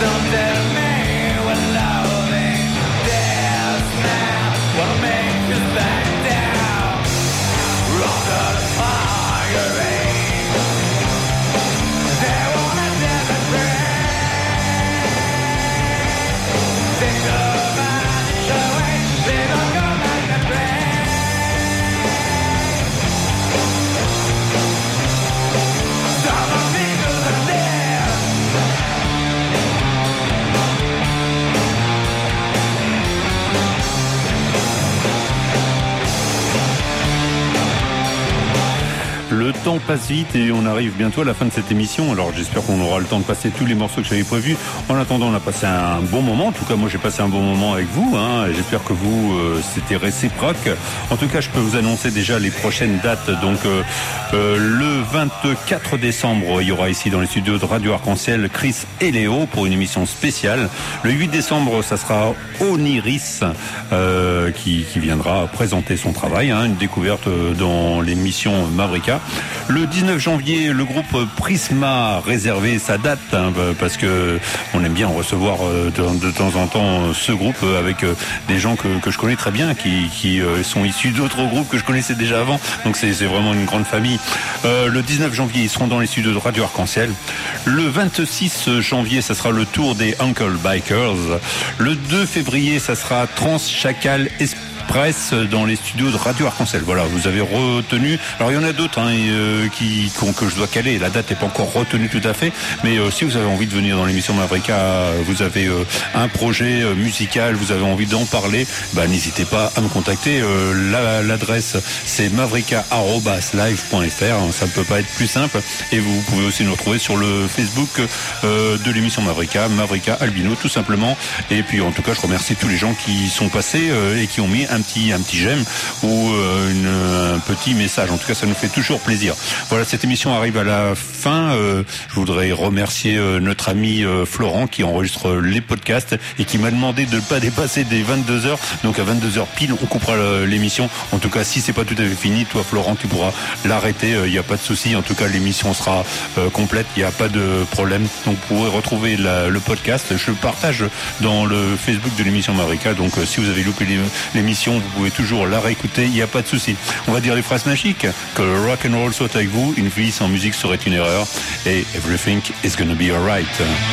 Le temps passe vite et on arrive bientôt à la fin de cette émission. Alors j'espère qu'on aura le temps de passer tous les morceaux que j'avais prévus. En attendant, on a passé un bon moment. En tout cas, moi j'ai passé un bon moment avec vous. Hein. J'espère que vous, euh, c'était réciproque. En tout cas, je peux vous annoncer déjà les prochaines dates. Donc euh, euh, le vingt-quatre décembre, il y aura ici dans les studios de Radio Arc-en-Ciel Chris et Léo pour une émission spéciale. Le huit décembre, ça sera Oniris euh, qui, qui viendra présenter son travail. Hein, une découverte dans l'émission Mavrika. Le dix-neuf janvier, le groupe Prisma a réservé sa date hein, parce que on aime bien recevoir euh, de, de temps en temps ce groupe avec euh, des gens que, que je connais très bien, qui, qui euh, sont issus d'autres groupes que je connaissais déjà avant. Donc c'est, c'est vraiment une grande famille. Euh, le dix-neuf janvier, ils seront dans les studios de Radio Arc-en-Ciel. Le vingt-six janvier, ça sera le tour des Uncle Bikers. Le deux février, ça sera Trans Chacal Esprit Presse dans les studios de Radio Arc-en-Ciel. Voilà, vous avez retenu. Alors il y en a d'autres hein, euh, qui, que je dois caler. La date n'est pas encore retenue tout à fait, mais euh, si vous avez envie de venir dans l'émission Mavrika, vous avez euh, un projet euh, musical, vous avez envie d'en parler, bah, n'hésitez pas à me contacter. Euh, la, l'adresse c'est mavrika arobase live point f r. Ça ne peut pas être plus simple. Et vous pouvez aussi nous retrouver sur le Facebook euh, de l'émission Mavrika, Mavrika Albino tout simplement. Et puis en tout cas, je remercie tous les gens qui sont passés euh, et qui ont mis un petit un petit j'aime ou euh, une, un petit message. En tout cas, ça nous fait toujours plaisir. Voilà, cette émission arrive à la fin. Euh, je voudrais remercier euh, notre ami euh, Florent qui enregistre les podcasts et qui m'a demandé de ne pas dépasser des vingt-deux heures. Donc à vingt-deux heures pile, on coupera l'émission. En tout cas, si c'est pas tout à fait fini, toi Florent, tu pourras l'arrêter. Il euh, n'y a pas de souci. En tout cas, l'émission sera euh, complète. Il n'y a pas de problème. Donc vous pourrez retrouver la, le podcast. Je le partage dans le Facebook de l'émission Mavrika. Donc euh, si vous avez loupé l'émission, vous pouvez toujours la réécouter, il n'y a pas de souci. On va dire les phrases magiques, que le rock and roll soit avec vous, une vie sans musique serait une erreur, et everything is gonna be alright.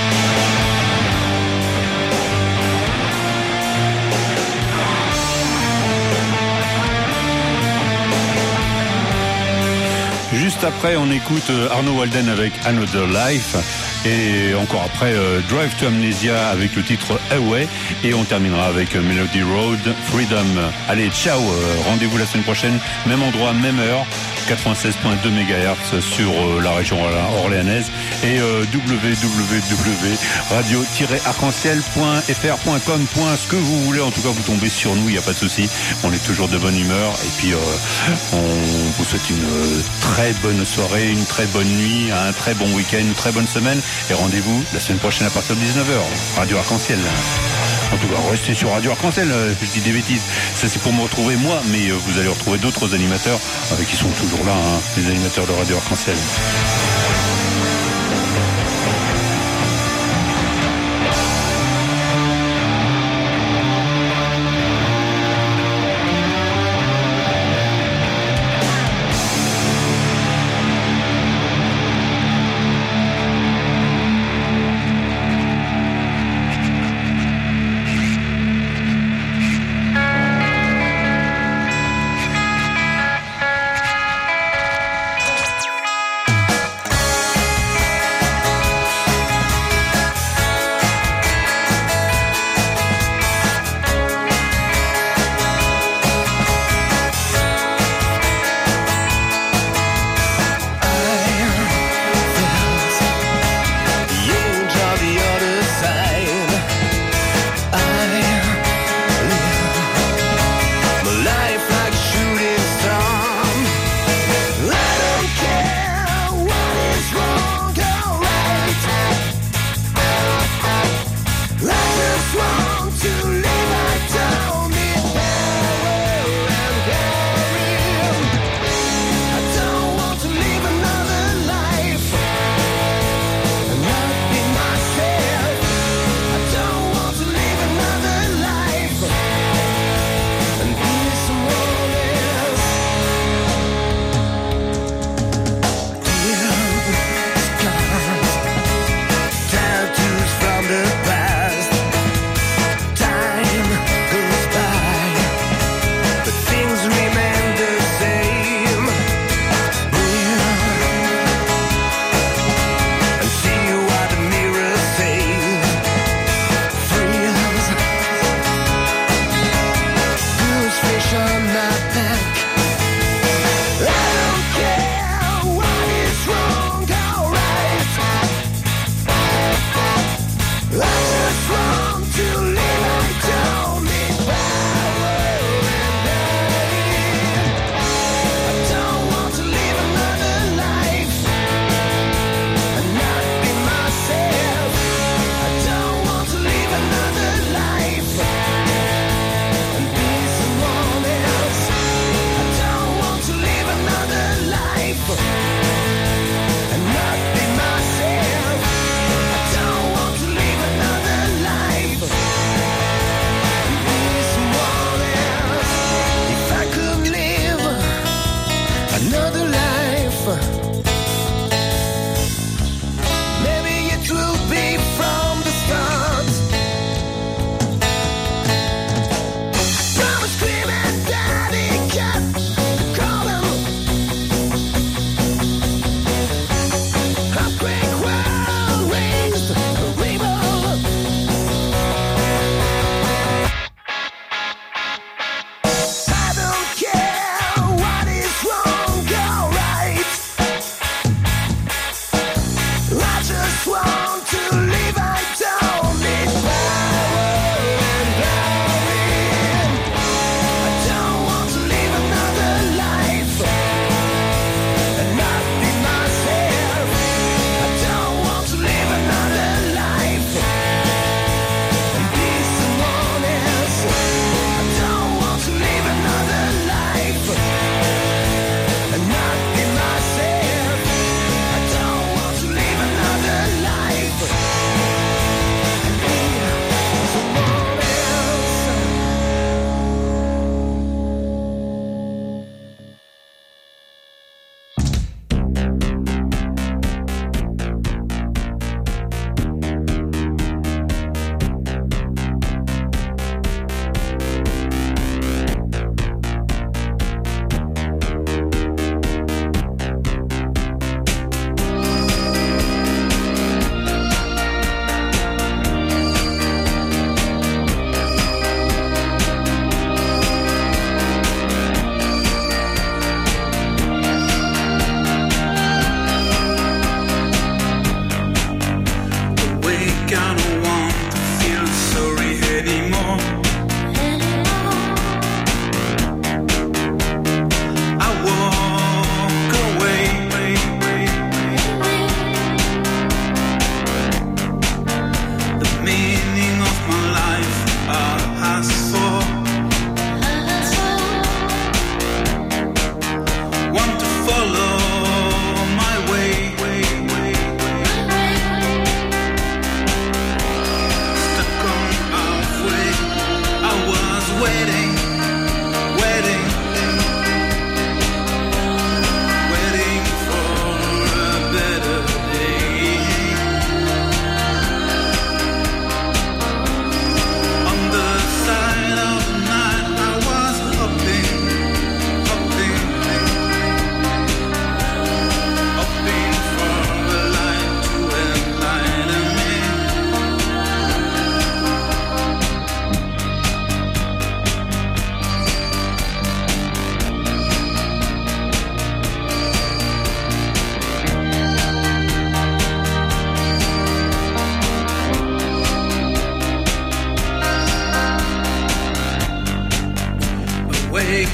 Juste après, on écoute Arnaud Walden avec Another Life. Et encore après, euh, Drive to Amnesia avec le titre Away. Et on terminera avec Melody Road, Freedom. Allez, ciao, euh, rendez-vous la semaine prochaine, même endroit, même heure, quatre-vingt-seize virgule deux mégahertz sur euh, la région orléanaise et euh, w w w point radio tiret arc en ciel point f r point com. Ce que vous voulez, en tout cas, vous tombez sur nous, il n'y a pas de souci. On est toujours de bonne humeur. Et puis, euh, on vous souhaite une euh, très bonne soirée, une très bonne nuit, un très bon week-end, une très bonne semaine. Et rendez-vous la semaine prochaine à partir de dix-neuf heures. Radio Arc-en-Ciel. En tout cas, restez sur Radio Arc-en-Ciel. Je dis des bêtises. Ça, c'est pour me retrouver moi, mais vous allez retrouver d'autres animateurs euh, qui sont toujours là, hein, les animateurs de Radio Arc-en-Ciel.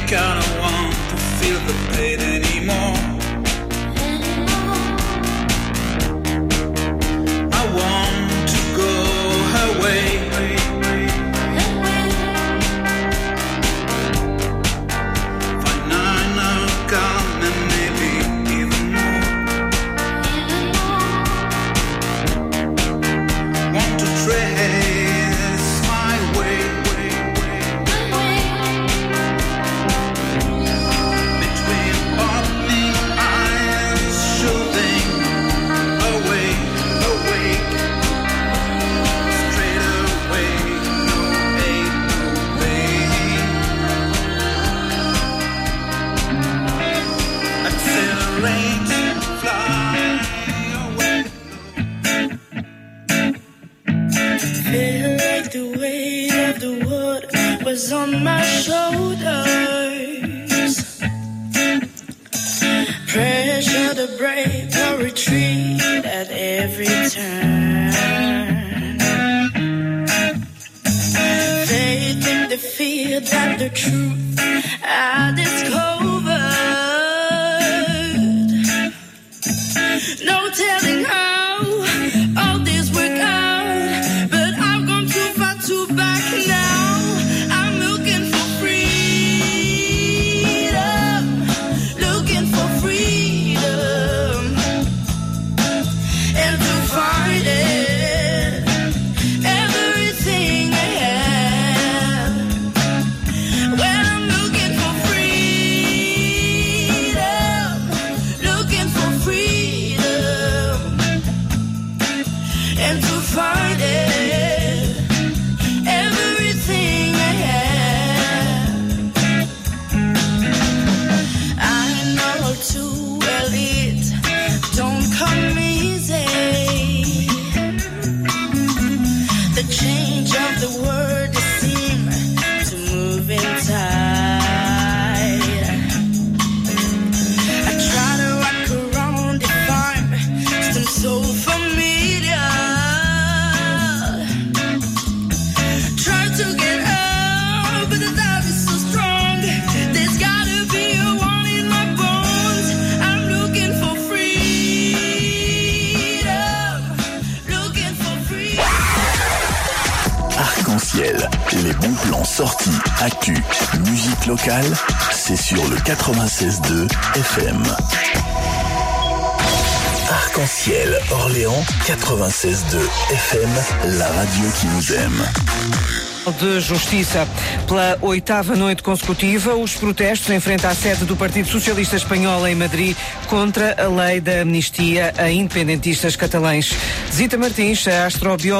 kinda want to feel the pain anymore. I want to go away. Find nine come and maybe even more. Want to trace my way. Feel like the weight of the world was on my shoulders. Pressure to break or retreat at every turn. Faith in the fear that the truth I discovered. No telling how all this work out, but I've gone too far to back now. I'm looking for freedom, looking for freedom, and to find it, everything I have. When I'm looking for freedom, looking for freedom, and to find it, everything I have. I know too well it don't come easy. The change of the world seem to move in tide. I try to rock around the farm, some so familiar. Try to get out, but the doubt is so strong. There's gotta be a one in my bones. I'm looking for freedom, looking for freedom. Arc-en-ciel, les bons plans sortis, actu, musique locale, c'est sur le quatre-vingt-seize deux F M. Arc-en-ciel, Orléans, quatre-vingt-seize deux F M, la radio qui nous aime. De Justiça. Pela oitava noite consecutiva, os protestos em frente à sede do Partido Socialista Espanhol em Madrid contra a lei da amnistia a independentistas catalães. Zita Martins, a astrobióloga